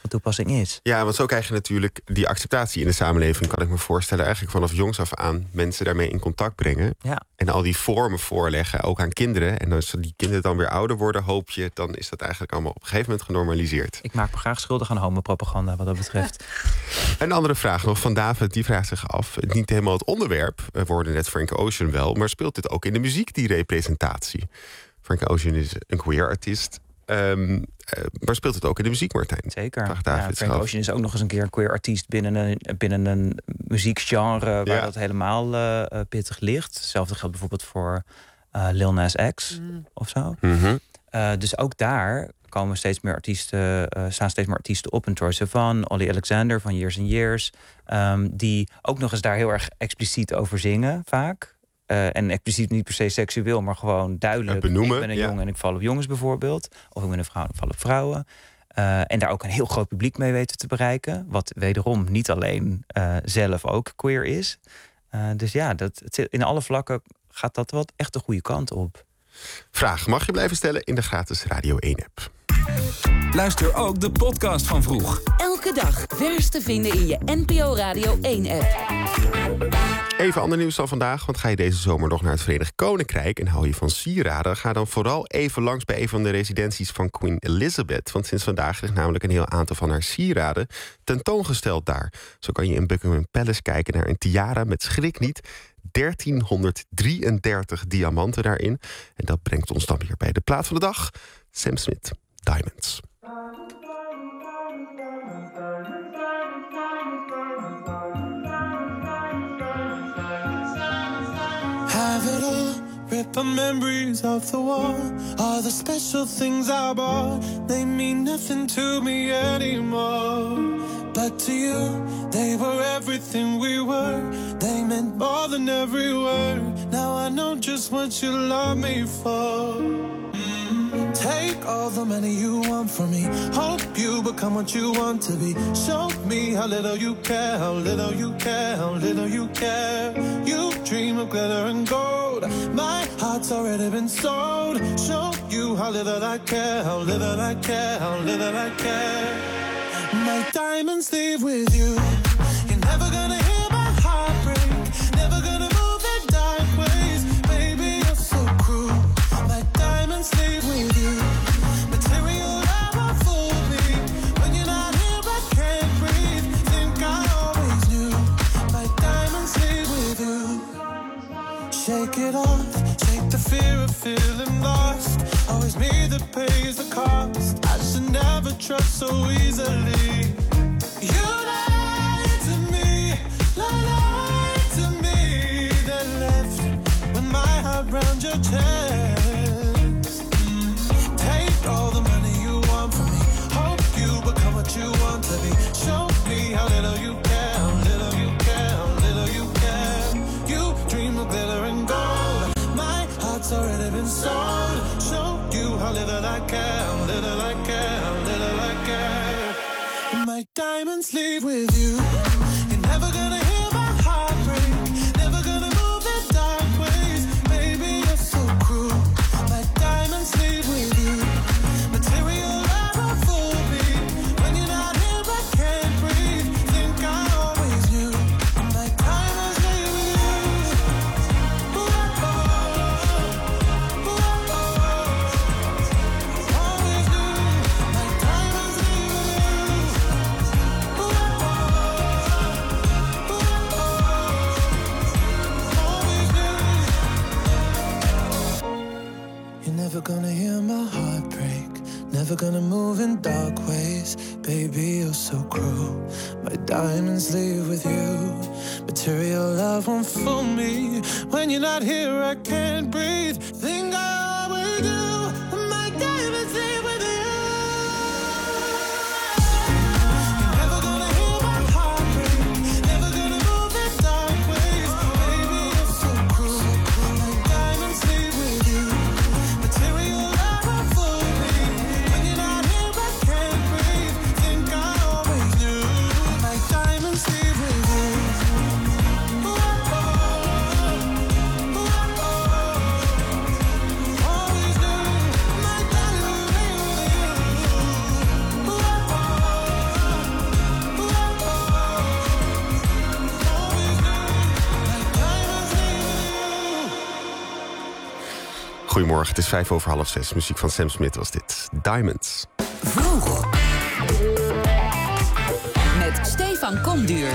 van toepassing is. Ja, want zo krijg je natuurlijk die acceptatie in de samenleving, kan ik me voorstellen. Eigenlijk vanaf jongs af aan mensen daarmee in contact brengen. Ja. En al die vormen voorleggen, ook aan kinderen. En als die kinderen dan weer ouder worden, hoop je, dan is dat eigenlijk allemaal op een gegeven moment genormaliseerd. Ik maak me graag schuldig aan homopropaganda wat dat betreft. Een andere vraag nog van David, die vraagt zich af. Niet helemaal het onderwerp, we hoorden net Frank Ocean wel, maar speelt dit ook in de muziek, die representatie? Frank Ocean is een queer artiest. Um, uh, maar speelt het ook in de muziek, Martijn? Zeker. David Ja, Frank zelf. Ocean is ook nog eens een keer een queer artiest binnen een, binnen een muziekgenre waar Ja. dat helemaal uh, pittig ligt. Hetzelfde geldt bijvoorbeeld voor uh, Lil Nas X Mm. of zo. Mm-hmm. Uh, dus ook daar komen steeds meer artiesten, uh, staan steeds meer artiesten op. Een Troye Sivan, Olly Alexander van Years and Years. Um, die ook nog eens daar heel erg expliciet over zingen, vaak. Uh, en expliciet niet per se seksueel, maar gewoon duidelijk. Benoemen, ik ben een ja. jongen en ik val op jongens bijvoorbeeld. Of ik ben een vrouw en ik val op vrouwen. Uh, en daar ook een heel groot publiek mee weten te bereiken. Wat wederom niet alleen uh, zelf ook queer is. Uh, dus ja, dat, het, in alle vlakken gaat dat wat echt de goede kant op. Vraag mag je blijven stellen in de gratis Radio één-app. Luister ook de podcast van Vroeg. Elke dag vers te vinden in je N P O Radio één-app. Even ander nieuws dan vandaag, want ga je deze zomer nog naar het Verenigd Koninkrijk en hou je van sieraden, ga dan vooral even langs bij een van de residenties van Queen Elizabeth. Want sinds vandaag ligt namelijk een heel aantal van haar sieraden tentoongesteld daar. Zo kan je in Buckingham Palace kijken naar een tiara met, schrik niet, dertienhonderddrieëndertig diamanten daarin. En dat brengt ons dan weer bij de plaat van de dag. Sam Smith, Diamonds. Have it all, rip the memories of the war. All the special things I bought, they mean nothing to me anymore. But to you, they were everything we were. They meant more than every word. Now I know just what you love me for. Mm. Take all the money you want from me. Hope you become what you want to be. Show me how little you care, how little you care, how little you care. You dream of glitter and gold. My heart's already been sold. Show you how little I care, how little I care, how little I care. My diamonds leave with you. You're never gonna hear my heart break. Never gonna move in dark ways. Baby, you're so cruel. My diamonds leave with you. Material love won't fool me. When you're not here, I can't breathe. Think I always knew. My diamonds leave with you. Shake it off. Shake the fear of feeling lost. Always me that pays the cost. I should never trust so easily. You lied to me, lied to me. Then left with my heart round your chest. Mm. Take all the money you want from me. Hope you become what you want to be. Show me how little you care, how little you care, how little you care. You dream of glitter and gold. My heart's already been sold. Show you how little I care, how little I care, how little I care. My diamonds leave with you. You're never gonna hear my heart break. Never gonna move in dark ways. Baby, you're so cruel. My diamonds leave with you. Material love won't fool me. When you're not here, I can't breathe. Think I always knew. My diamonds leave with you. Ooh, oh, oh. Ooh, oh, oh. Always knew. My diamonds leave with you. You're never gonna hear my heart break. Never gonna move in dark ways. Baby, you're so cruel. My diamonds leave with you. Material love won't fool me. When you're not here, I can't breathe. Think I always do. My diamonds leave with you. You're never gonna hear my heart break. Never gonna move in dark ways. Baby, you're so cruel. My diamonds leave with you. Material love won't fool me. When you're not here, I can't breathe. Think I always knew. My diamonds leave with you. Ooh, oh, oh. Ooh, oh, oh. Goedemorgen, het is vijf over half zes. Muziek van Sam Smith was dit. Diamonds. Vroeg. Met Stefan Komduur.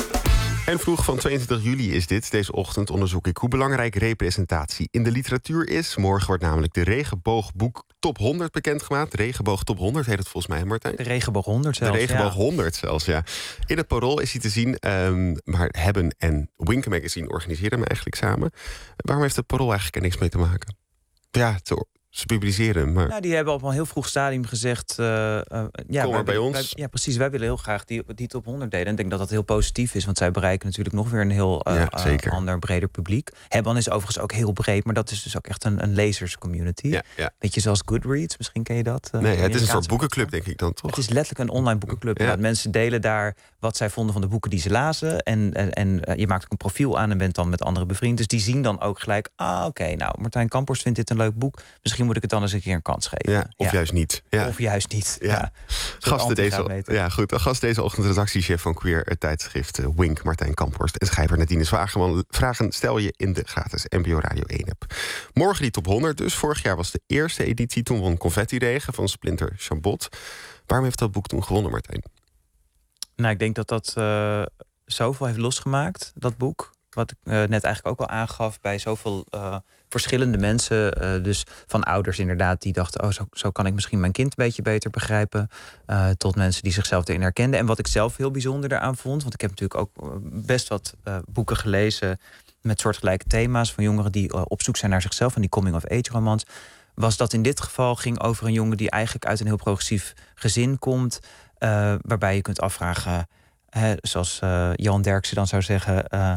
En vroeg van tweeëntwintig juli is dit. Deze ochtend onderzoek ik hoe belangrijk representatie in de literatuur is. Morgen wordt namelijk de Regenboogboek Top honderd bekendgemaakt. Regenboog Top honderd heet het volgens mij, Martijn? De Regenboog honderd zelfs. De Regenboog honderd zelfs, ja. In het Parool is hij te zien. Um, maar Hebben en Wink Magazine organiseren hem eigenlijk samen. Waarom heeft het Parool eigenlijk er niks mee te maken? Ja, te, ze publiceren, maar... Nou, die hebben op een heel vroeg stadium gezegd... Uh, uh, ja, Kom maar bij ons. Wij, ja, precies. Wij willen heel graag die, die top honderd delen. En ik denk dat dat heel positief is. Want zij bereiken natuurlijk nog weer een heel uh, ja, uh, ander, breder publiek. Hebban is overigens ook heel breed. Maar dat is dus ook echt een, een lezerscommunity. Ja, ja. Beetje zoals Goodreads. Misschien ken je dat. Uh, nee, het is een soort boekenclub, denk ik dan, toch? Het is letterlijk een online boekenclub. Ja. Mensen delen daar wat zij vonden van de boeken die ze lazen. En, en, en uh, je maakt ook een profiel aan en bent dan met anderen bevriend. Dus die zien dan ook gelijk... Ah, oké, okay, nou, Martijn Kamphorst vindt dit een leuk boek. Misschien moet ik het dan eens een keer een kans geven. Ja, of ja. juist niet. Ja. Of juist niet. Ja. Ja. Gasten deze, ja, goed. Gast deze ochtend redactiechef van Queer, het tijdschrift uh, Wink, Martijn Kamphorst. En schrijver Nadine Zwageman. Vragen stel je in de gratis N P O Radio één app. Morgen die top honderd dus. Vorig jaar was de eerste editie. Toen won Confetti Regen van Splinter Chabot. Waarom heeft dat boek toen gewonnen, Martijn? Nou, ik denk dat dat uh, zoveel heeft losgemaakt, dat boek. Wat ik uh, net eigenlijk ook al aangaf bij zoveel uh, verschillende mensen. Uh, dus van ouders inderdaad die dachten... oh, zo, zo kan ik misschien mijn kind een beetje beter begrijpen. Uh, tot mensen die zichzelf erin herkenden. En wat ik zelf heel bijzonder daaraan vond... want ik heb natuurlijk ook best wat uh, boeken gelezen... met soortgelijke thema's van jongeren die uh, op zoek zijn naar zichzelf... en die coming-of-age romans... was dat in dit geval ging over een jongen... die eigenlijk uit een heel progressief gezin komt... Uh, waarbij je kunt afvragen... Hè, zoals uh, Johan Derksen dan zou zeggen... Uh,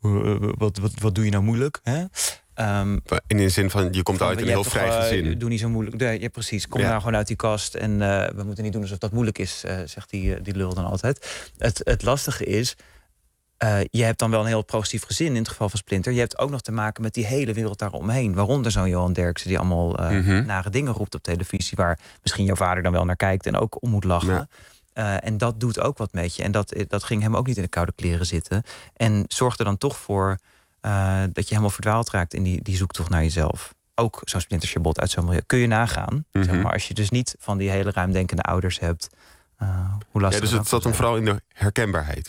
Wat, wat, wat doe je nou moeilijk? Hè? Um, in de zin van, je komt van, uit een heel vrij toch, gezin. Uh, doe niet zo moeilijk. Nee, ja, precies. Kom ja. nou gewoon uit die kast. En uh, we moeten niet doen alsof dat moeilijk is, uh, zegt die, die lul dan altijd. Het, het lastige is, uh, je hebt dan wel een heel progressief gezin... in het geval van Splinter. Je hebt ook nog te maken met die hele wereld daaromheen. Waaronder zo'n Johan Derksen die allemaal uh, mm-hmm. nare dingen roept op televisie... waar misschien jouw vader dan wel naar kijkt en ook om moet lachen... Ja. Uh, en dat doet ook wat met je. En dat, dat ging hem ook niet in de koude kleren zitten. En zorgt er dan toch voor uh, dat je helemaal verdwaald raakt... in die, die zoektocht naar jezelf. Ook zo'n Splinter Chabot uit zo'n milieu. Kun je nagaan. Mm-hmm. Zeg maar, als je dus niet van die hele ruimdenkende ouders hebt. Uh, hoe lastig ja, dus het zat hem vooral in de herkenbaarheid.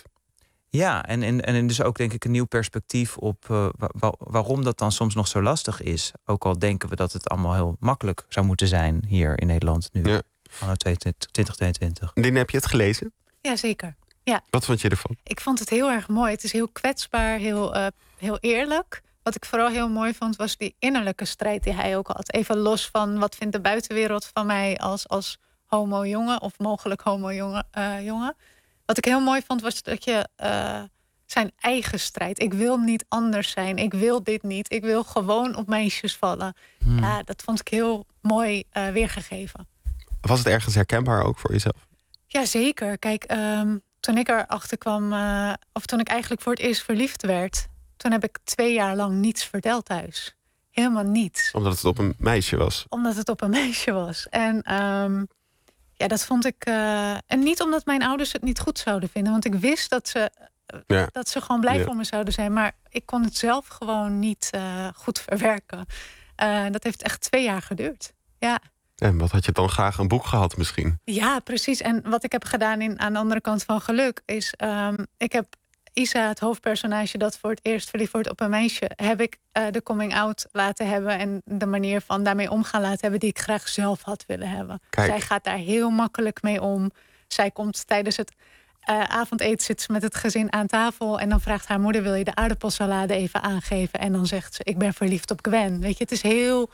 Ja, en, en, en dus ook denk ik een nieuw perspectief op uh, wa- waarom dat dan soms nog zo lastig is. Ook al denken we dat het allemaal heel makkelijk zou moeten zijn hier in Nederland nu. Ja. Anno twintig tweeëntwintig. Dine, heb je het gelezen? Jazeker. Ja. Wat vond je ervan? Ik vond het heel erg mooi. Het is heel kwetsbaar, heel, uh, heel eerlijk. Wat ik vooral heel mooi vond, was die innerlijke strijd die hij ook had. Even los van wat vindt de buitenwereld van mij als, als homo-jongen... of mogelijk homo-jongen. Uh, jongen. Wat ik heel mooi vond, was dat je uh, zijn eigen strijd... ik wil niet anders zijn, ik wil dit niet... ik wil gewoon op meisjes vallen. Hmm. Ja, dat vond ik heel mooi uh, weergegeven. Was het ergens herkenbaar ook voor jezelf? Jazeker. Kijk, um, toen ik erachter kwam... Uh, of toen ik eigenlijk voor het eerst verliefd werd... toen heb ik twee jaar lang niets verteld thuis. Helemaal niets. Omdat het op een meisje was? Omdat het op een meisje was. En um, ja, dat vond ik... Uh, en niet omdat mijn ouders het niet goed zouden vinden. Want ik wist dat ze, uh, ja. dat ze gewoon blij ja. voor me zouden zijn. Maar ik kon het zelf gewoon niet uh, goed verwerken. Uh, dat heeft echt twee jaar geduurd. Ja. En wat had je dan graag een boek gehad misschien? Ja, precies. En wat ik heb gedaan in, aan de andere kant van geluk... is, um, ik heb Isa, het hoofdpersonage... dat voor het eerst verliefd wordt op een meisje... heb ik uh, de coming-out laten hebben... en de manier van daarmee omgaan laten hebben... die ik graag zelf had willen hebben. Kijk. Zij gaat daar heel makkelijk mee om. Zij komt tijdens het uh, avondeten... zit ze met het gezin aan tafel... en dan vraagt haar moeder... wil je de aardappelsalade even aangeven? En dan zegt ze, ik ben verliefd op Gwen. Weet je, het is heel...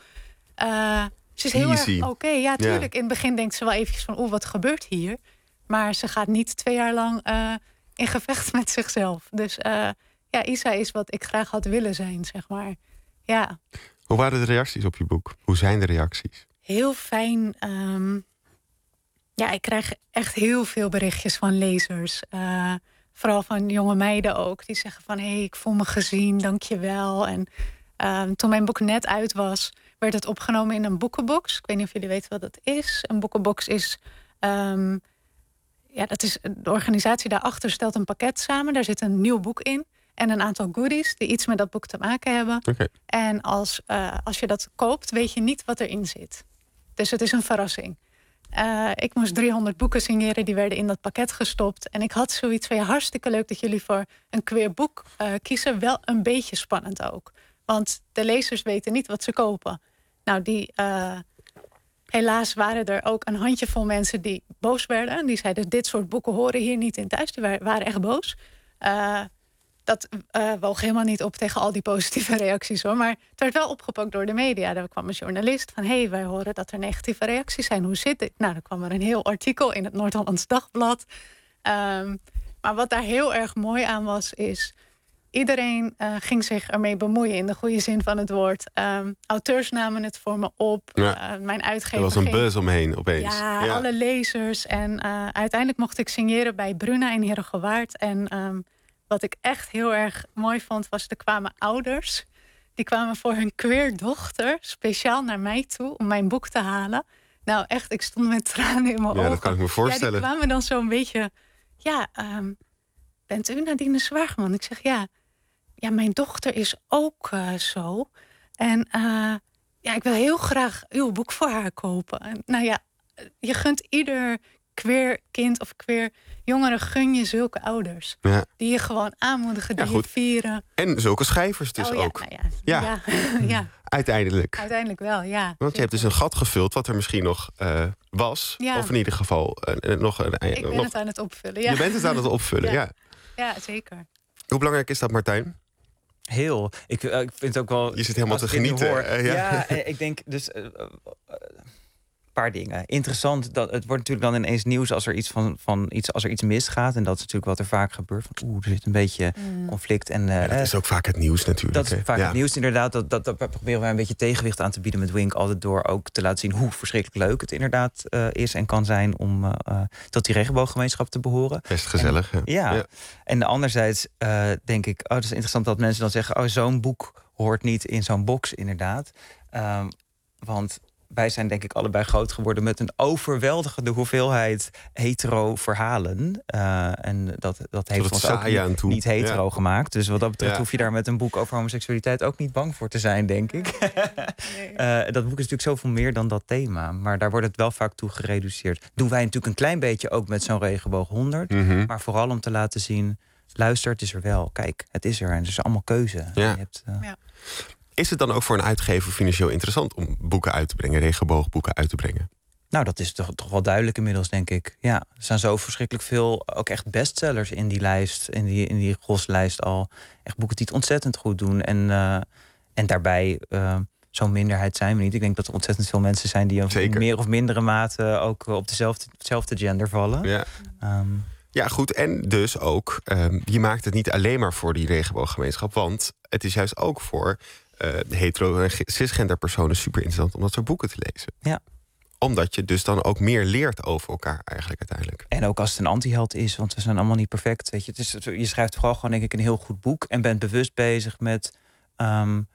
Uh, Ze is heel Easy. erg oké. Okay. Ja, tuurlijk. Ja. In het begin denkt ze wel eventjes van... oeh, wat gebeurt hier? Maar ze gaat niet twee jaar lang uh, in gevecht met zichzelf. Dus uh, ja, Isa is wat ik graag had willen zijn, zeg maar. Ja. Hoe waren de reacties op je boek? Hoe zijn de reacties? Heel fijn. Um, ja, ik krijg echt heel veel berichtjes van lezers. Uh, vooral van jonge meiden ook. Die zeggen van, hé, hey, ik voel me gezien, dank je wel. En uh, toen mijn boek net uit was... werd het opgenomen in een boekenbox. Ik weet niet of jullie weten wat dat is. Een boekenbox is... Um, ja, dat is de organisatie daarachter stelt een pakket samen. Daar zit een nieuw boek in. En een aantal goodies die iets met dat boek te maken hebben. Okay. En als, uh, als je dat koopt, weet je niet wat erin zit. Dus het is een verrassing. Uh, ik moest driehonderd boeken signeren, die werden in dat pakket gestopt. En ik had zoiets van, ja, hartstikke leuk dat jullie voor een queer boek uh, kiezen. Wel een beetje spannend ook. Want de lezers weten niet wat ze kopen. Nou, die, uh, helaas waren er ook een handjevol mensen die boos werden. Die zeiden, dit soort boeken horen hier niet in thuis. Die waren echt boos. Uh, dat uh, woog helemaal niet op tegen al die positieve reacties, hoor. Maar het werd wel opgepakt door de media. Er kwam een journalist van, hé, hey, wij horen dat er negatieve reacties zijn. Hoe zit dit? Nou, dan kwam er een heel artikel in het Noord-Hollands Dagblad. Um, maar wat daar heel erg mooi aan was, is... Iedereen uh, ging zich ermee bemoeien, in de goede zin van het woord. Um, auteurs namen het voor me op. Ja. Uh, mijn uitgever Er was een ging... buzz omheen opeens. Ja, ja. alle lezers. En uh, uiteindelijk mocht ik signeren bij Bruna in Herengewaard. En um, wat ik echt heel erg mooi vond, was er kwamen ouders. Die kwamen voor hun queer dochter speciaal naar mij toe om mijn boek te halen. Nou echt, ik stond met tranen in mijn ogen. Ja, dat kan ik me voorstellen. Ja, die kwamen dan zo'n beetje... Ja, um, bent u Nadine Zwaagman? Ik zeg, ja... Ja, mijn dochter is ook uh, zo. En uh, ja, ik wil heel graag uw boek voor haar kopen. En, nou ja, je gunt ieder queer kind of queer jongere gun je zulke ouders. Ja. Die je gewoon aanmoedigen, die ja, je vieren. En zulke schrijvers dus oh, ja, ook. Nou ja, ja. Ja. ja. Uiteindelijk. Uiteindelijk wel, ja. Want je hebt dus een gat gevuld wat er misschien nog uh, was. Ja. Of in ieder geval uh, nog... Uh, ik ben nog... het aan het opvullen, ja. Je bent het aan het opvullen, ja. Ja, ja zeker. Hoe belangrijk is dat, Martijn? Heel. Ik, uh, ik vind het ook wel... Je zit helemaal te genieten. Hoor, uh, ja, ja ik denk dus... Een uh, uh, paar dingen. Interessant, dat het wordt natuurlijk dan ineens nieuws als er iets van, van iets, als er iets misgaat. En dat is natuurlijk wat er vaak gebeurt. Van oeh, er zit een beetje mm. conflict. En, uh, ja, dat is ook vaak het nieuws natuurlijk. Dat is vaak ja. het nieuws, inderdaad. Dat, dat, dat proberen wij een beetje tegenwicht aan te bieden met Wink. Altijd door ook te laten zien hoe verschrikkelijk leuk het inderdaad uh, is en kan zijn om uh, tot die regenbooggemeenschap te behoren. Best gezellig. En, ja. ja. En anderzijds uh, denk ik, oh, het is interessant dat mensen dan zeggen, oh, zo'n boek hoort niet in zo'n box, inderdaad. Um, want wij zijn denk ik allebei groot geworden met een overweldigende hoeveelheid hetero verhalen. Uh, en dat, dat heeft ons ook niet, niet hetero ja. gemaakt. Dus wat dat betreft ja. hoef je daar met een boek over homoseksualiteit ook niet bang voor te zijn, denk ik. Nee. uh, dat boek is natuurlijk zoveel meer dan dat thema. Maar daar wordt het wel vaak toe gereduceerd. Doen wij natuurlijk een klein beetje ook met zo'n regenboog honderd. Mm-hmm. Maar vooral om te laten zien, luister, het is er wel. Kijk, het is er en er is allemaal keuze. Ja. Je hebt, uh, ja. Is het dan ook voor een uitgever financieel interessant om boeken uit te brengen, regenboogboeken uit te brengen? Nou, dat is toch, toch wel duidelijk inmiddels, denk ik. Ja, er staan zo verschrikkelijk veel, ook echt bestsellers in die lijst, in die, in die goslijst al. Echt boeken die het ontzettend goed doen. En, uh, en daarbij, uh, zo'n minderheid zijn we niet. Ik denk dat er ontzettend veel mensen zijn die in meer of mindere mate ook op dezelfde, dezelfde gender vallen. Ja. Um, Ja, goed. En dus ook, um, je maakt het niet alleen maar voor die regenbooggemeenschap. Want het is juist ook voor uh, hetero- en cisgender personen super interessant om dat soort boeken te lezen. Ja. Omdat je dus dan ook meer leert over elkaar eigenlijk uiteindelijk. En ook als het een antiheld is, want we zijn allemaal niet perfect. Weet je, het is, je schrijft vooral gewoon denk ik een heel goed boek en bent bewust bezig met... Um,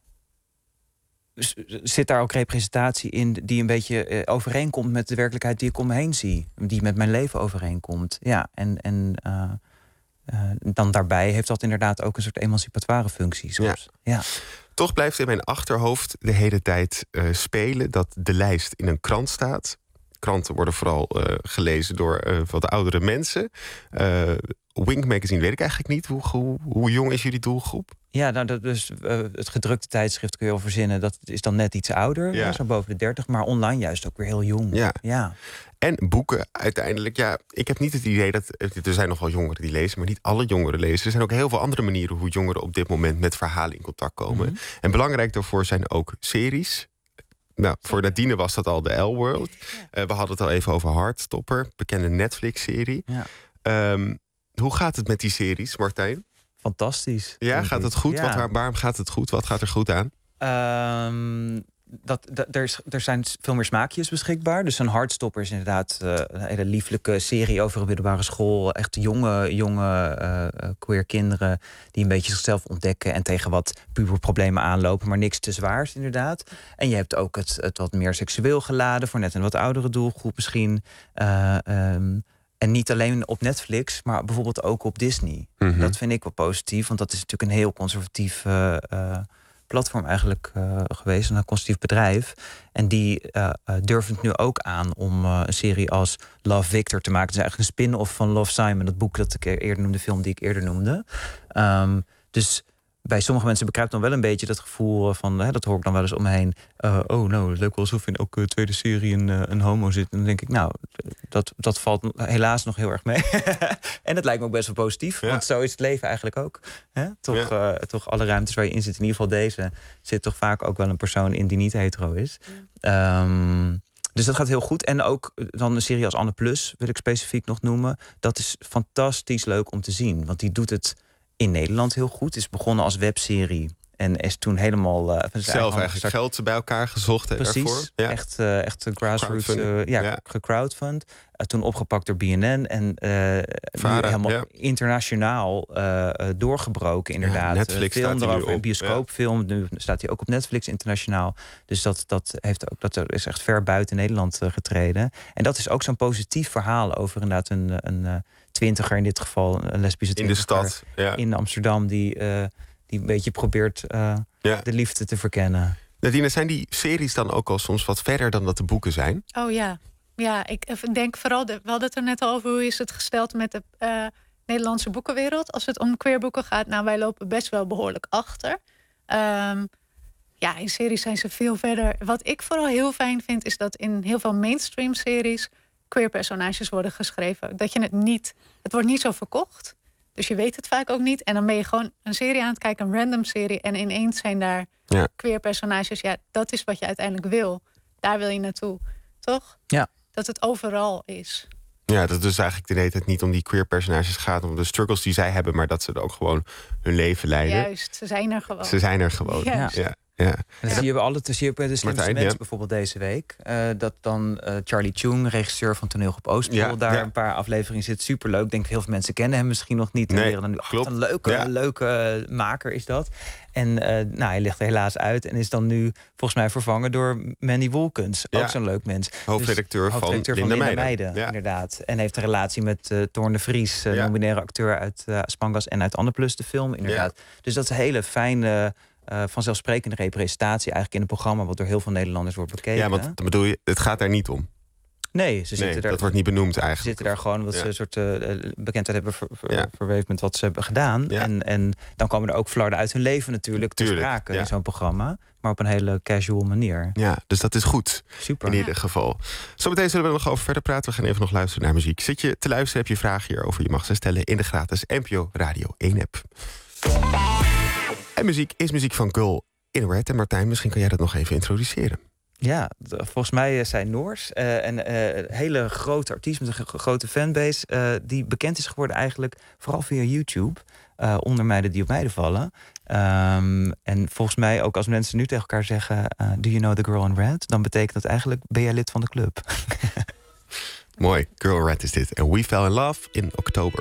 zit daar ook representatie in die een beetje uh, overeenkomt met de werkelijkheid die ik om me heen zie. Die met mijn leven overeenkomt. Ja, en, en uh, uh, dan daarbij heeft dat inderdaad ook een soort emancipatoire functie soms. Ja. Ja. Toch blijft in mijn achterhoofd de hele tijd uh, spelen dat de lijst in een krant staat. Kranten worden vooral uh, gelezen door uh, wat oudere mensen. Uh, Wink Magazine weet ik eigenlijk niet. Hoe, hoe, hoe jong is jullie doelgroep? Ja, nou, dat dus, uh, het gedrukte tijdschrift kun je wel verzinnen. Dat is dan net iets ouder, ja. Zo boven de dertig. Maar online juist ook weer heel jong. Ja. Ja. En boeken uiteindelijk, ja, ik heb niet het idee dat... Er zijn nog wel jongeren die lezen, maar niet alle jongeren lezen. Er zijn ook heel veel andere manieren hoe jongeren op dit moment met verhalen in contact komen. Mm-hmm. En belangrijk daarvoor zijn ook series. Nou, voor Nadine was dat al de L-World. Ja. Uh, we hadden het al even over Heartstopper, bekende Netflix-serie. Ja. Um, hoe gaat het met die series, Martijn? Fantastisch. Ja, gaat het goed? Ja. Wat, waar, waarom gaat het goed? Wat gaat er goed aan? Um, dat, dat, er, is, er zijn veel meer smaakjes beschikbaar. Dus een Heartstopper is inderdaad uh, een hele lieflijke serie over een middelbare school. Echt jonge, jonge uh, queer kinderen die een beetje zichzelf ontdekken en tegen wat puberproblemen aanlopen, maar niks te zwaars inderdaad. En je hebt ook het, het wat meer seksueel geladen voor net een wat oudere doelgroep misschien. Uh, um, En niet alleen op Netflix, maar bijvoorbeeld ook op Disney. Mm-hmm. Dat vind ik wel positief, want dat is natuurlijk een heel conservatief uh, uh, platform eigenlijk uh, geweest. Een conservatief bedrijf. En die uh, uh, durft het nu ook aan om uh, een serie als Love Victor te maken. Het is eigenlijk een spin-off van Love Simon, dat boek dat ik eerder noemde, de film die ik eerder noemde. Um, dus bij sommige mensen bekruipt dan wel een beetje dat gevoel van, hè, dat hoor ik dan wel eens om me heen. Uh, oh, nou, het lijkt wel alsof in elke tweede serie een, uh, een homo zit. En dan denk ik, nou, dat, dat valt helaas nog heel erg mee. En dat lijkt me ook best wel positief, ja. Want zo is het leven eigenlijk ook. Hè? Toch, ja. uh, toch alle ruimtes waar je in zit, in ieder geval deze, zit toch vaak ook wel een persoon in die niet hetero is. Ja. Um, Dus dat gaat heel goed. En ook dan een serie als Anne Plus wil ik specifiek nog noemen. Dat is fantastisch leuk om te zien. Want die doet het in Nederland heel goed. Het is begonnen als webserie. En is toen helemaal... Uh, zelf eigenlijk geld bij elkaar gezocht. He, Precies. Daarvoor. Ja. Echt, uh, echt grassroots. Uh, ja, ja. gecrowdfund. Uh, toen opgepakt door B N N. En uh, Vara, nu helemaal ja. internationaal uh, doorgebroken inderdaad. Ja, Netflix uh, film staat erover, nu een bioscoopfilm. Ja. Nu staat hij ook op Netflix internationaal. Dus dat, dat, heeft ook, dat is echt ver buiten Nederland uh, getreden. En dat is ook zo'n positief verhaal over inderdaad een, een uh, twintiger in dit geval. Een lesbische twintiger. In de stad. Ja. In Amsterdam die... Uh, die een beetje probeert uh, ja. de liefde te verkennen. Nadine, zijn die series dan ook al soms wat verder dan dat de boeken zijn? Oh ja, ja ik denk vooral... De, we hadden het er net al over, hoe is het gesteld met de uh, Nederlandse boekenwereld? Als het om queerboeken gaat, nou, wij lopen best wel behoorlijk achter. Um, ja, in series zijn ze veel verder. Wat ik vooral heel fijn vind, is dat in heel veel mainstream series queer personages worden geschreven. Dat je het niet... Het wordt niet zo verkocht. Dus je weet het vaak ook niet. En dan ben je gewoon een serie aan het kijken, een random serie. En ineens zijn daar ja. queer personages. Ja, dat is wat je uiteindelijk wil. Daar wil je naartoe, toch? Ja. Dat het overal is. Ja, dat het dus eigenlijk de hele tijd niet om die queer personages gaat, om de struggles die zij hebben, maar dat ze er ook gewoon hun leven leiden. Juist, ze zijn er gewoon. Ze zijn er gewoon. Ja. Ja. Ja. En dat zie je bij alle, zie je bij de slimste mensen ja. bijvoorbeeld deze week. Uh, dat dan uh, Charlie Chung, regisseur van Toneelgroep Oostpol, ja, daar ja. een paar afleveringen zit. Superleuk. Ik denk dat heel veel mensen kennen hem misschien nog niet. Nee, en dan nu, klopt. Een leuke, ja. leuke uh, maker is dat. En uh, nou, hij ligt er helaas uit en is dan nu volgens mij vervangen door Mandy Wolkens. Ook ja. zo'n leuk mens. Hoofdredacteur, dus, van, hoofdredacteur van Linda Meijden. Meijden, ja. inderdaad. En heeft een relatie met uh, Toorn de Vries, uh, ja. non-binaire acteur uit uh, Spangas en uit Anne Plus, de film, inderdaad. Ja. Dus dat is een hele fijne... Uh, vanzelfsprekende representatie eigenlijk in het programma, wat door heel veel Nederlanders wordt bekeken. Ja, want dan bedoel je, het gaat daar niet om. Nee, ze zitten nee, daar, dat wordt niet benoemd eigenlijk. Ze zitten daar gewoon omdat ja. ze een soort uh, bekendheid hebben ver, ver, ja. verweven met wat ze hebben gedaan. Ja. En, en dan komen er ook flarden uit hun leven natuurlijk te sprake ja. in zo'n programma. Maar op een hele casual manier. Ja, dus dat is goed. Super. In ieder ja. geval. Zometeen zullen we er nog over verder praten. We gaan even nog luisteren naar muziek. Zit je te luisteren, heb je vragen hierover? Je mag ze stellen in de gratis N P O Radio één app. En muziek is muziek van Girl in Red. En Martijn, misschien kan jij dat nog even introduceren. Ja, volgens mij is zij Noors. Uh, en uh, een hele grote artiest met een grote fanbase. Uh, die bekend is geworden eigenlijk vooral via YouTube. Uh, onder meiden die op meiden vallen. Um, en volgens mij ook als mensen nu tegen elkaar zeggen... Uh, do you know the girl in red? Dan betekent dat eigenlijk, ben jij lid van de club? Mooi, Girl Red is dit. En We Fell in Love in oktober.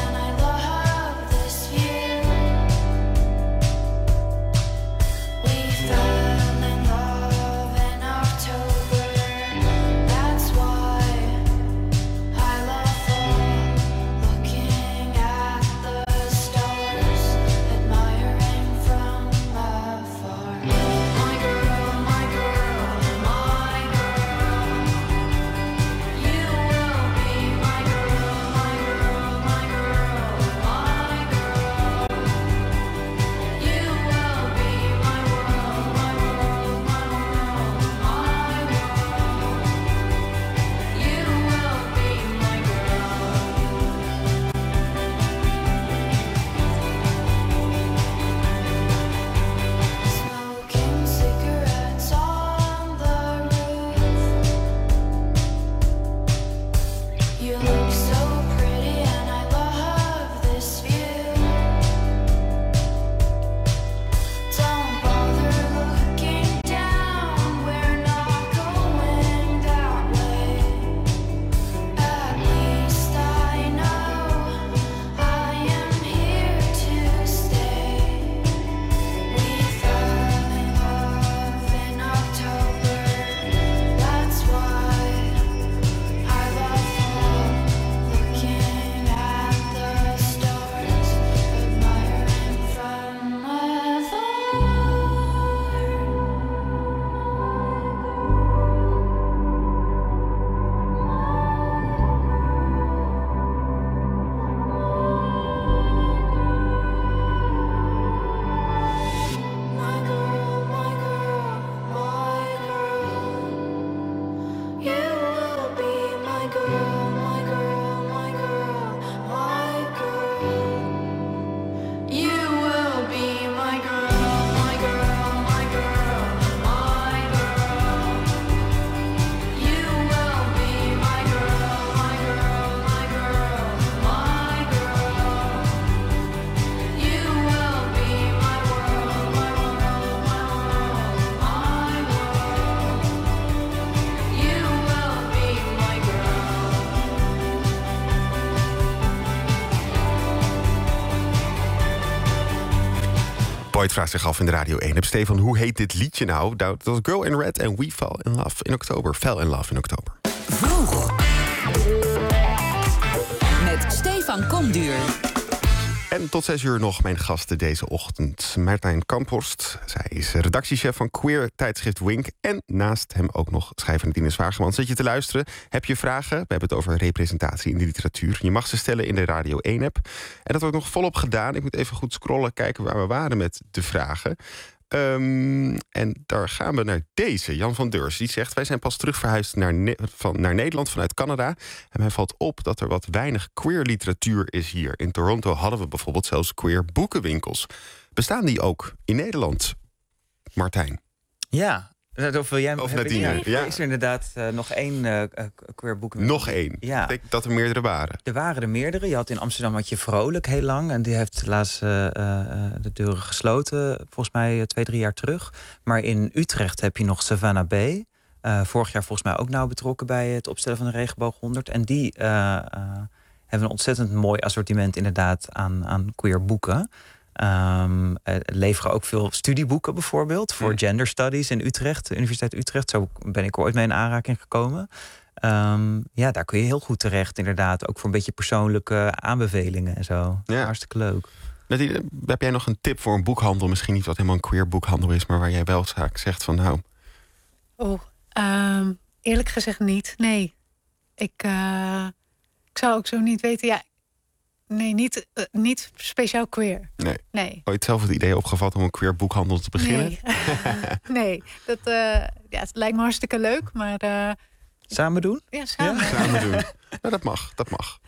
We Boyd vraagt zich af in de Radio één. Heb Stefan, hoe heet dit liedje nou? Nou, dat was Girl in Red en We Fall in Love in oktober. Fell in Love in oktober. Vroeg. Met Stefan Komduur. En tot zes uur nog mijn gasten deze ochtend. Martijn Kamphorst, zij is redactiechef van queer tijdschrift Wink. En naast hem ook nog schrijver Nadine Zwageman. Zit je te luisteren? Heb je vragen? We hebben het over representatie in de literatuur. Je mag ze stellen in de Radio één-app. En dat wordt nog volop gedaan. Ik moet even goed scrollen, kijken waar we waren met de vragen. Um, en daar gaan we naar deze, Jan van Deurs. Die zegt, wij zijn pas terug verhuisd naar, ne- van, naar Nederland vanuit Canada. En mij valt op dat er wat weinig queer literatuur is hier. In Toronto hadden we bijvoorbeeld zelfs queer boekenwinkels. Bestaan die ook in Nederland? Martijn. Ja. Of, wil jij, of heb Nadine. Ik, ja. Is er inderdaad uh, nog één uh, queer boekenwinkel? Nog één? Ja. Ik denk dat er meerdere waren. Er waren er meerdere. Je had in Amsterdam had je Vrolijk heel lang. En die heeft helaas uh, uh, de deuren gesloten. Volgens mij uh, twee, drie jaar terug. Maar in Utrecht heb je nog Savannah Bay. Uh, vorig jaar volgens mij ook nauw betrokken bij het opstellen van de Regenboog honderd. En die uh, uh, hebben een ontzettend mooi assortiment inderdaad aan, aan queer boeken. Um, uh, leveren ook veel studieboeken bijvoorbeeld voor mm. gender studies in Utrecht, de Universiteit Utrecht. Zo ben ik er ooit mee in aanraking gekomen. Um, ja, daar kun je heel goed terecht inderdaad. Ook voor een beetje persoonlijke aanbevelingen en zo. Ja. Hartstikke leuk. Nadine, heb jij nog een tip voor een boekhandel? Misschien niet wat helemaal een queer boekhandel is, maar waar jij wel zaak zegt van nou... Oh, um, eerlijk gezegd niet. Nee. Ik, uh, ik zou ook zo niet weten... Ja, Nee, niet, uh, niet speciaal queer. Nee. nee. Ooit zelf het idee opgevat om een queer boekhandel te beginnen? Nee, nee. Dat, uh, ja, het lijkt me hartstikke leuk, maar... Uh, samen doen? Ja, samen. Ja, samen doen. Nou, dat mag, dat mag.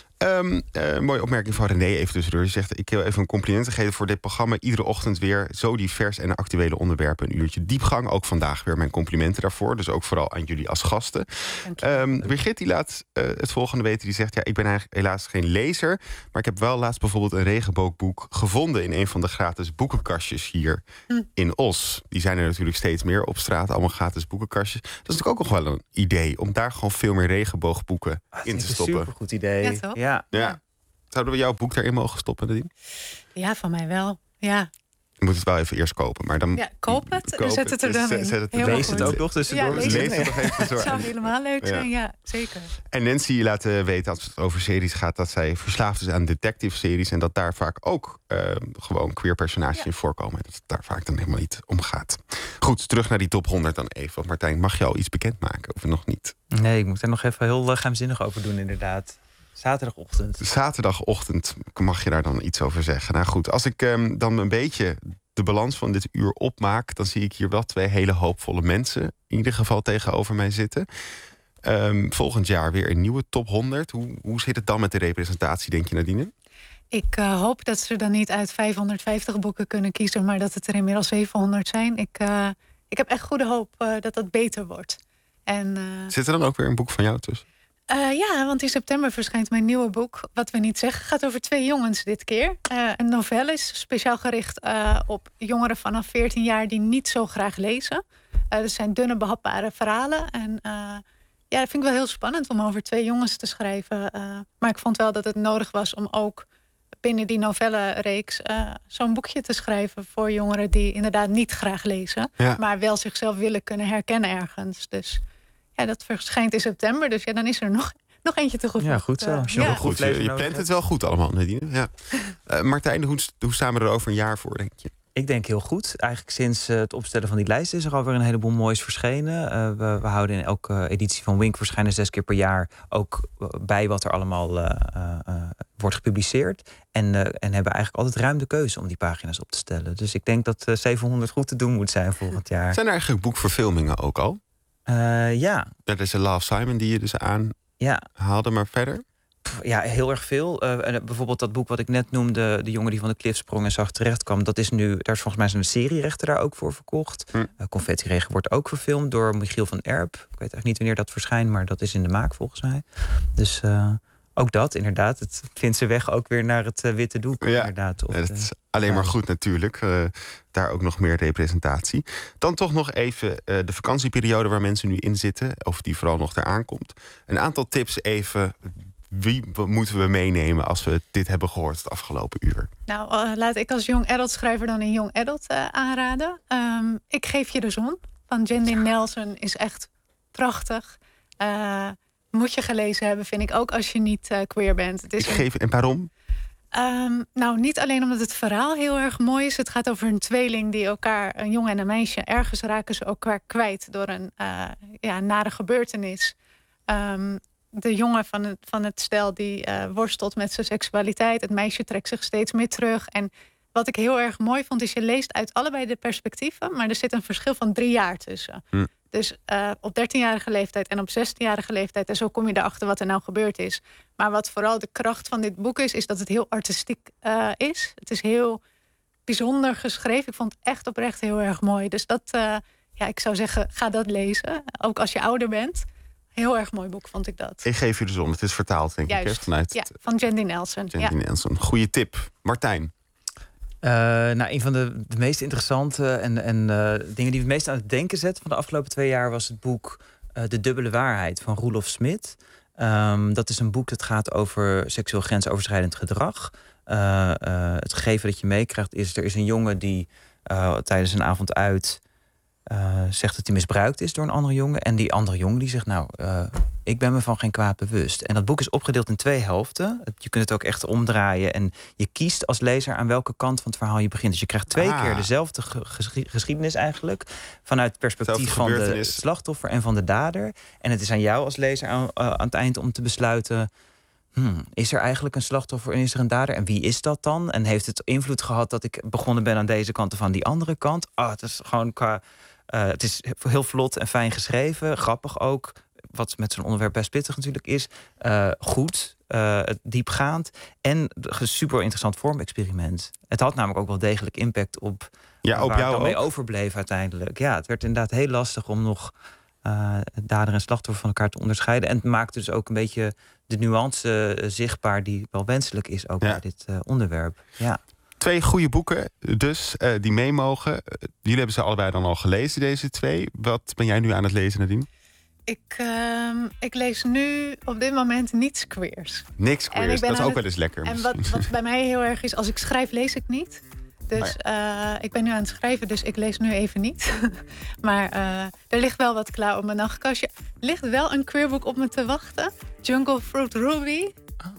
Um, uh, mooie opmerking van René even tussendoor. Die zegt, ik wil even een compliment geven voor dit programma. Iedere ochtend weer zo divers en actuele onderwerpen. Een uurtje diepgang. Ook vandaag weer mijn complimenten daarvoor. Dus ook vooral aan jullie als gasten. Um, Birgit die laat uh, het volgende weten. Die zegt, ja, ik ben eigenlijk helaas geen lezer. Maar ik heb wel laatst bijvoorbeeld een regenboogboek gevonden in een van de gratis boekenkastjes hier hm. in Os. Die zijn er natuurlijk steeds meer op straat. Allemaal gratis boekenkastjes. Dat is natuurlijk ook nog wel een idee. Om daar gewoon veel meer regenboogboeken ah, in te stoppen. Een supergoed idee. Ja, toch? Ja. Ja. Zouden we jouw boek daarin mogen stoppen, Nadine? Ja, van mij wel. Ja. Je moet het wel even eerst kopen. Maar dan ja, koop het koop en zet het er dan in. Zet het er lees het ook nog tussendoor. Ja, lees, lees het nog even door. Dat zou helemaal leuk zijn, ja, ja zeker. En Nancy laat uh, weten, als het over series gaat... dat zij verslaafd is aan detective-series... en dat daar vaak ook uh, gewoon queer personages ja. in voorkomen. En dat het daar vaak dan helemaal niet om gaat. Goed, terug naar die top honderd dan even. Want Martijn, mag je al iets bekendmaken of nog niet? Nee, ik moet er nog even heel uh, geheimzinnig over doen, inderdaad. Zaterdagochtend. Zaterdagochtend mag je daar dan iets over zeggen. Nou goed, als ik um, dan een beetje de balans van dit uur opmaak... dan zie ik hier wel twee hele hoopvolle mensen... in ieder geval tegenover mij zitten. Um, volgend jaar weer een nieuwe top honderd. Hoe, hoe zit het dan met de representatie, denk je, Nadine? Ik uh, hoop dat ze dan niet uit vijfhonderdvijftig boeken kunnen kiezen... maar dat het er inmiddels zevenhonderd zijn. Ik, uh, ik heb echt goede hoop uh, dat dat beter wordt. En, uh... Zit er dan ook weer een boek van jou tussen? Uh, ja, want in september verschijnt mijn nieuwe boek. Wat we niet zeggen, gaat over twee jongens dit keer. Uh, een novelle is speciaal gericht uh, op jongeren vanaf veertien jaar... die niet zo graag lezen. Uh, dat zijn dunne, behapbare verhalen. En uh, ja, dat vind ik wel heel spannend om over twee jongens te schrijven. Uh, maar ik vond wel dat het nodig was om ook binnen die novellenreeks... Uh, zo'n boekje te schrijven voor jongeren die inderdaad niet graag lezen... Ja. maar wel zichzelf willen kunnen herkennen ergens. Dus... Ja, dat verschijnt in september, dus ja, dan is er nog, nog eentje te goed. Ja, goed zo. Uh, ja. goed. Je, je plant het wel goed allemaal, Nadine. Ja. Uh, Martijn, hoe, hoe staan we er over een jaar voor, denk je? Ik denk heel goed. Eigenlijk sinds uh, het opstellen van die lijst is er alweer een heleboel moois verschenen. Uh, we, we houden in elke editie van Wink verschijnen zes keer per jaar... ook bij wat er allemaal uh, uh, wordt gepubliceerd. En, uh, en hebben eigenlijk altijd ruim de keuze om die pagina's op te stellen. Dus ik denk dat uh, zevenhonderd goed te doen moet zijn volgend jaar. Zijn er eigenlijk boekverfilmingen ook al? Uh, ja. Dat is een Love Simon die je dus aan ja. haalde, maar verder? Ja, heel erg veel. Uh, bijvoorbeeld dat boek wat ik net noemde... De jongen die van de klif sprong en zag terecht kwam... dat is nu, daar is volgens mij zijn serierechten daar ook voor verkocht. Hm. Uh, Confetti-regen wordt ook verfilmd door Michiel van Erp. Ik weet eigenlijk niet wanneer dat verschijnt... maar dat is in de maak volgens mij. Dus uh, ook dat, inderdaad. Het vindt zijn weg ook weer naar het uh, witte doek. Ja, inderdaad, of, ja, dat is alleen maar goed natuurlijk. Uh, daar ook nog meer representatie. Dan toch nog even uh, de vakantieperiode waar mensen nu in zitten. Of die vooral nog eraan komt. Een aantal tips even Wie moeten we meenemen als we dit hebben gehoord het afgelopen uur? Nou, uh, laat ik als young adult schrijver dan een young adult uh, aanraden. Um, ik geef je de zon van Jandy Nelson is echt prachtig. Uh, moet je gelezen hebben, vind ik ook als je niet uh, queer bent. Het is ik geef, en waarom? Um, nou, niet alleen omdat het verhaal heel erg mooi is. Het gaat over een tweeling die elkaar, een jongen en een meisje, ergens raken ze elkaar kwijt door een uh, ja, nare gebeurtenis. Um, de jongen van het, van het stel die uh, worstelt met zijn seksualiteit. Het meisje trekt zich steeds meer terug. En wat ik heel erg mooi vond, is je leest uit allebei de perspectieven, maar er zit een verschil van drie jaar tussen. Hm. Dus uh, op dertienjarige leeftijd en op zestienjarige leeftijd. En zo kom je erachter wat er nou gebeurd is. Maar wat vooral de kracht van dit boek is, is dat het heel artistiek uh, is. Het is heel bijzonder geschreven. Ik vond het echt oprecht heel erg mooi. Dus dat, uh, ja, ik zou zeggen, ga dat lezen. Ook als je ouder bent. Heel erg mooi boek, vond ik dat. Ik geef je de zon. Het is vertaald, denk Juist. ik. Hè? Vanuit ja, van Jandy Nelson. Jandy ja. Nelson. Goeie tip. Martijn. Uh, nou, een van de, de meest interessante en, en uh, dingen die we het meest aan het denken zetten van de afgelopen twee jaar was het boek uh, De Dubbele Waarheid van Roelof Smit. Um, dat is een boek dat gaat over seksueel grensoverschrijdend gedrag. Uh, uh, het gegeven dat je meekrijgt is, er is een jongen die uh, tijdens een avond uit uh, zegt dat hij misbruikt is door een andere jongen. En die andere jongen die zegt, nou, uh, ik ben me van geen kwaad bewust. En dat boek is opgedeeld in twee helften. Je kunt het ook echt omdraaien. En je kiest als lezer aan welke kant van het verhaal je begint. Dus je krijgt twee ah. keer dezelfde geschiedenis eigenlijk. Vanuit het perspectief van de slachtoffer en van de dader. En het is aan jou als lezer aan, uh, aan het eind om te besluiten, Hmm, is er eigenlijk een slachtoffer en is er een dader? En wie is dat dan? En heeft het invloed gehad dat ik begonnen ben aan deze kant of aan die andere kant? Ah, het is gewoon qua, uh, het is heel vlot en fijn geschreven. Grappig ook. Wat met zo'n onderwerp best pittig natuurlijk is. Uh, goed, uh, diepgaand. En een super interessant vormexperiment. Het had namelijk ook wel degelijk impact op, ja, op waar jou het dan mee ook? overbleef uiteindelijk. Ja, het werd inderdaad heel lastig om nog uh, dader en slachtoffer van elkaar te onderscheiden. En het maakte dus ook een beetje de nuance uh, zichtbaar die wel wenselijk is ook ja. bij dit uh, onderwerp. Ja. Twee goede boeken dus, uh, die mee mogen. Uh, jullie hebben ze allebei dan al gelezen, deze twee. Wat ben jij nu aan het lezen, Nadine? Ik, uh, ik lees nu op dit moment niets queers. Niks queers, dat is ook het, wel eens lekker. En wat, wat bij mij heel erg is, als ik schrijf, lees ik niet. Dus uh, ik ben nu aan het schrijven, dus ik lees nu even niet. Maar uh, er ligt wel wat klaar op mijn nachtkastje. Er ligt wel een queerboek op me te wachten. Jungle Fruit Ruby. Oh.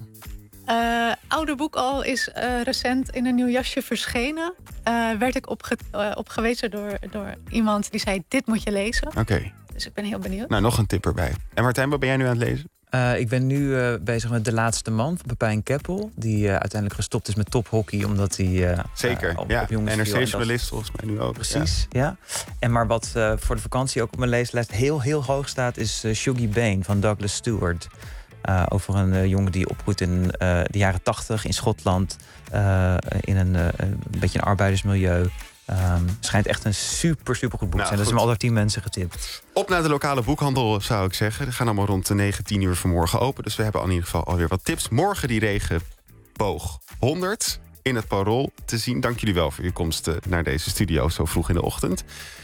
Uh, oude boek al, is uh, recent in een nieuw jasje verschenen. Uh, werd ik opge uh, opgewezen door, door iemand die zei, dit moet je lezen. Oké. Okay. Dus ik ben heel benieuwd. Nou, nog een tip erbij. En Martijn, wat ben jij nu aan het lezen? Uh, ik ben nu uh, bezig met De Laatste Man van Pepijn Keppel. Die uh, uiteindelijk gestopt is met tophockey. Omdat hij uh, Zeker, uh, op, ja. op jongens N R C-journalist dat... volgens mij nu ook. Precies, ja. ja. En maar wat uh, voor de vakantie ook op mijn leeslijst heel, heel hoog staat, is uh, Shuggie Bain van Douglas Stewart. Uh, over een uh, jongen die opgroeit in uh, de jaren tachtig in Schotland. Uh, in een, uh, een beetje een arbeidersmilieu. Um, schijnt echt een super, super goed boek nou, zijn. Dat is me al door tien mensen getipt. Op naar de lokale boekhandel, zou ik zeggen. Die gaan allemaal rond de negen, tien uur vanmorgen open. Dus we hebben in ieder geval alweer wat tips. Morgen die regenboog honderd in het Parool te zien. Dank jullie wel voor je komst uh, naar deze studio zo vroeg in de ochtend.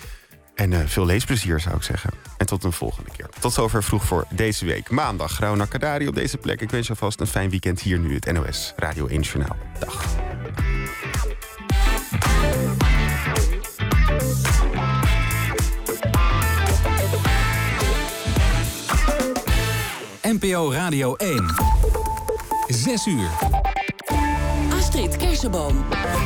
En uh, veel leesplezier, zou ik zeggen. En tot een volgende keer. Tot zover vroeg voor deze week. Maandag, Rauw Kadari op deze plek. Ik wens je alvast een fijn weekend hier nu. Het N O S Radio één Journaal. Dag. N P O Radio één. Zes uur. Astrid Kersenboom.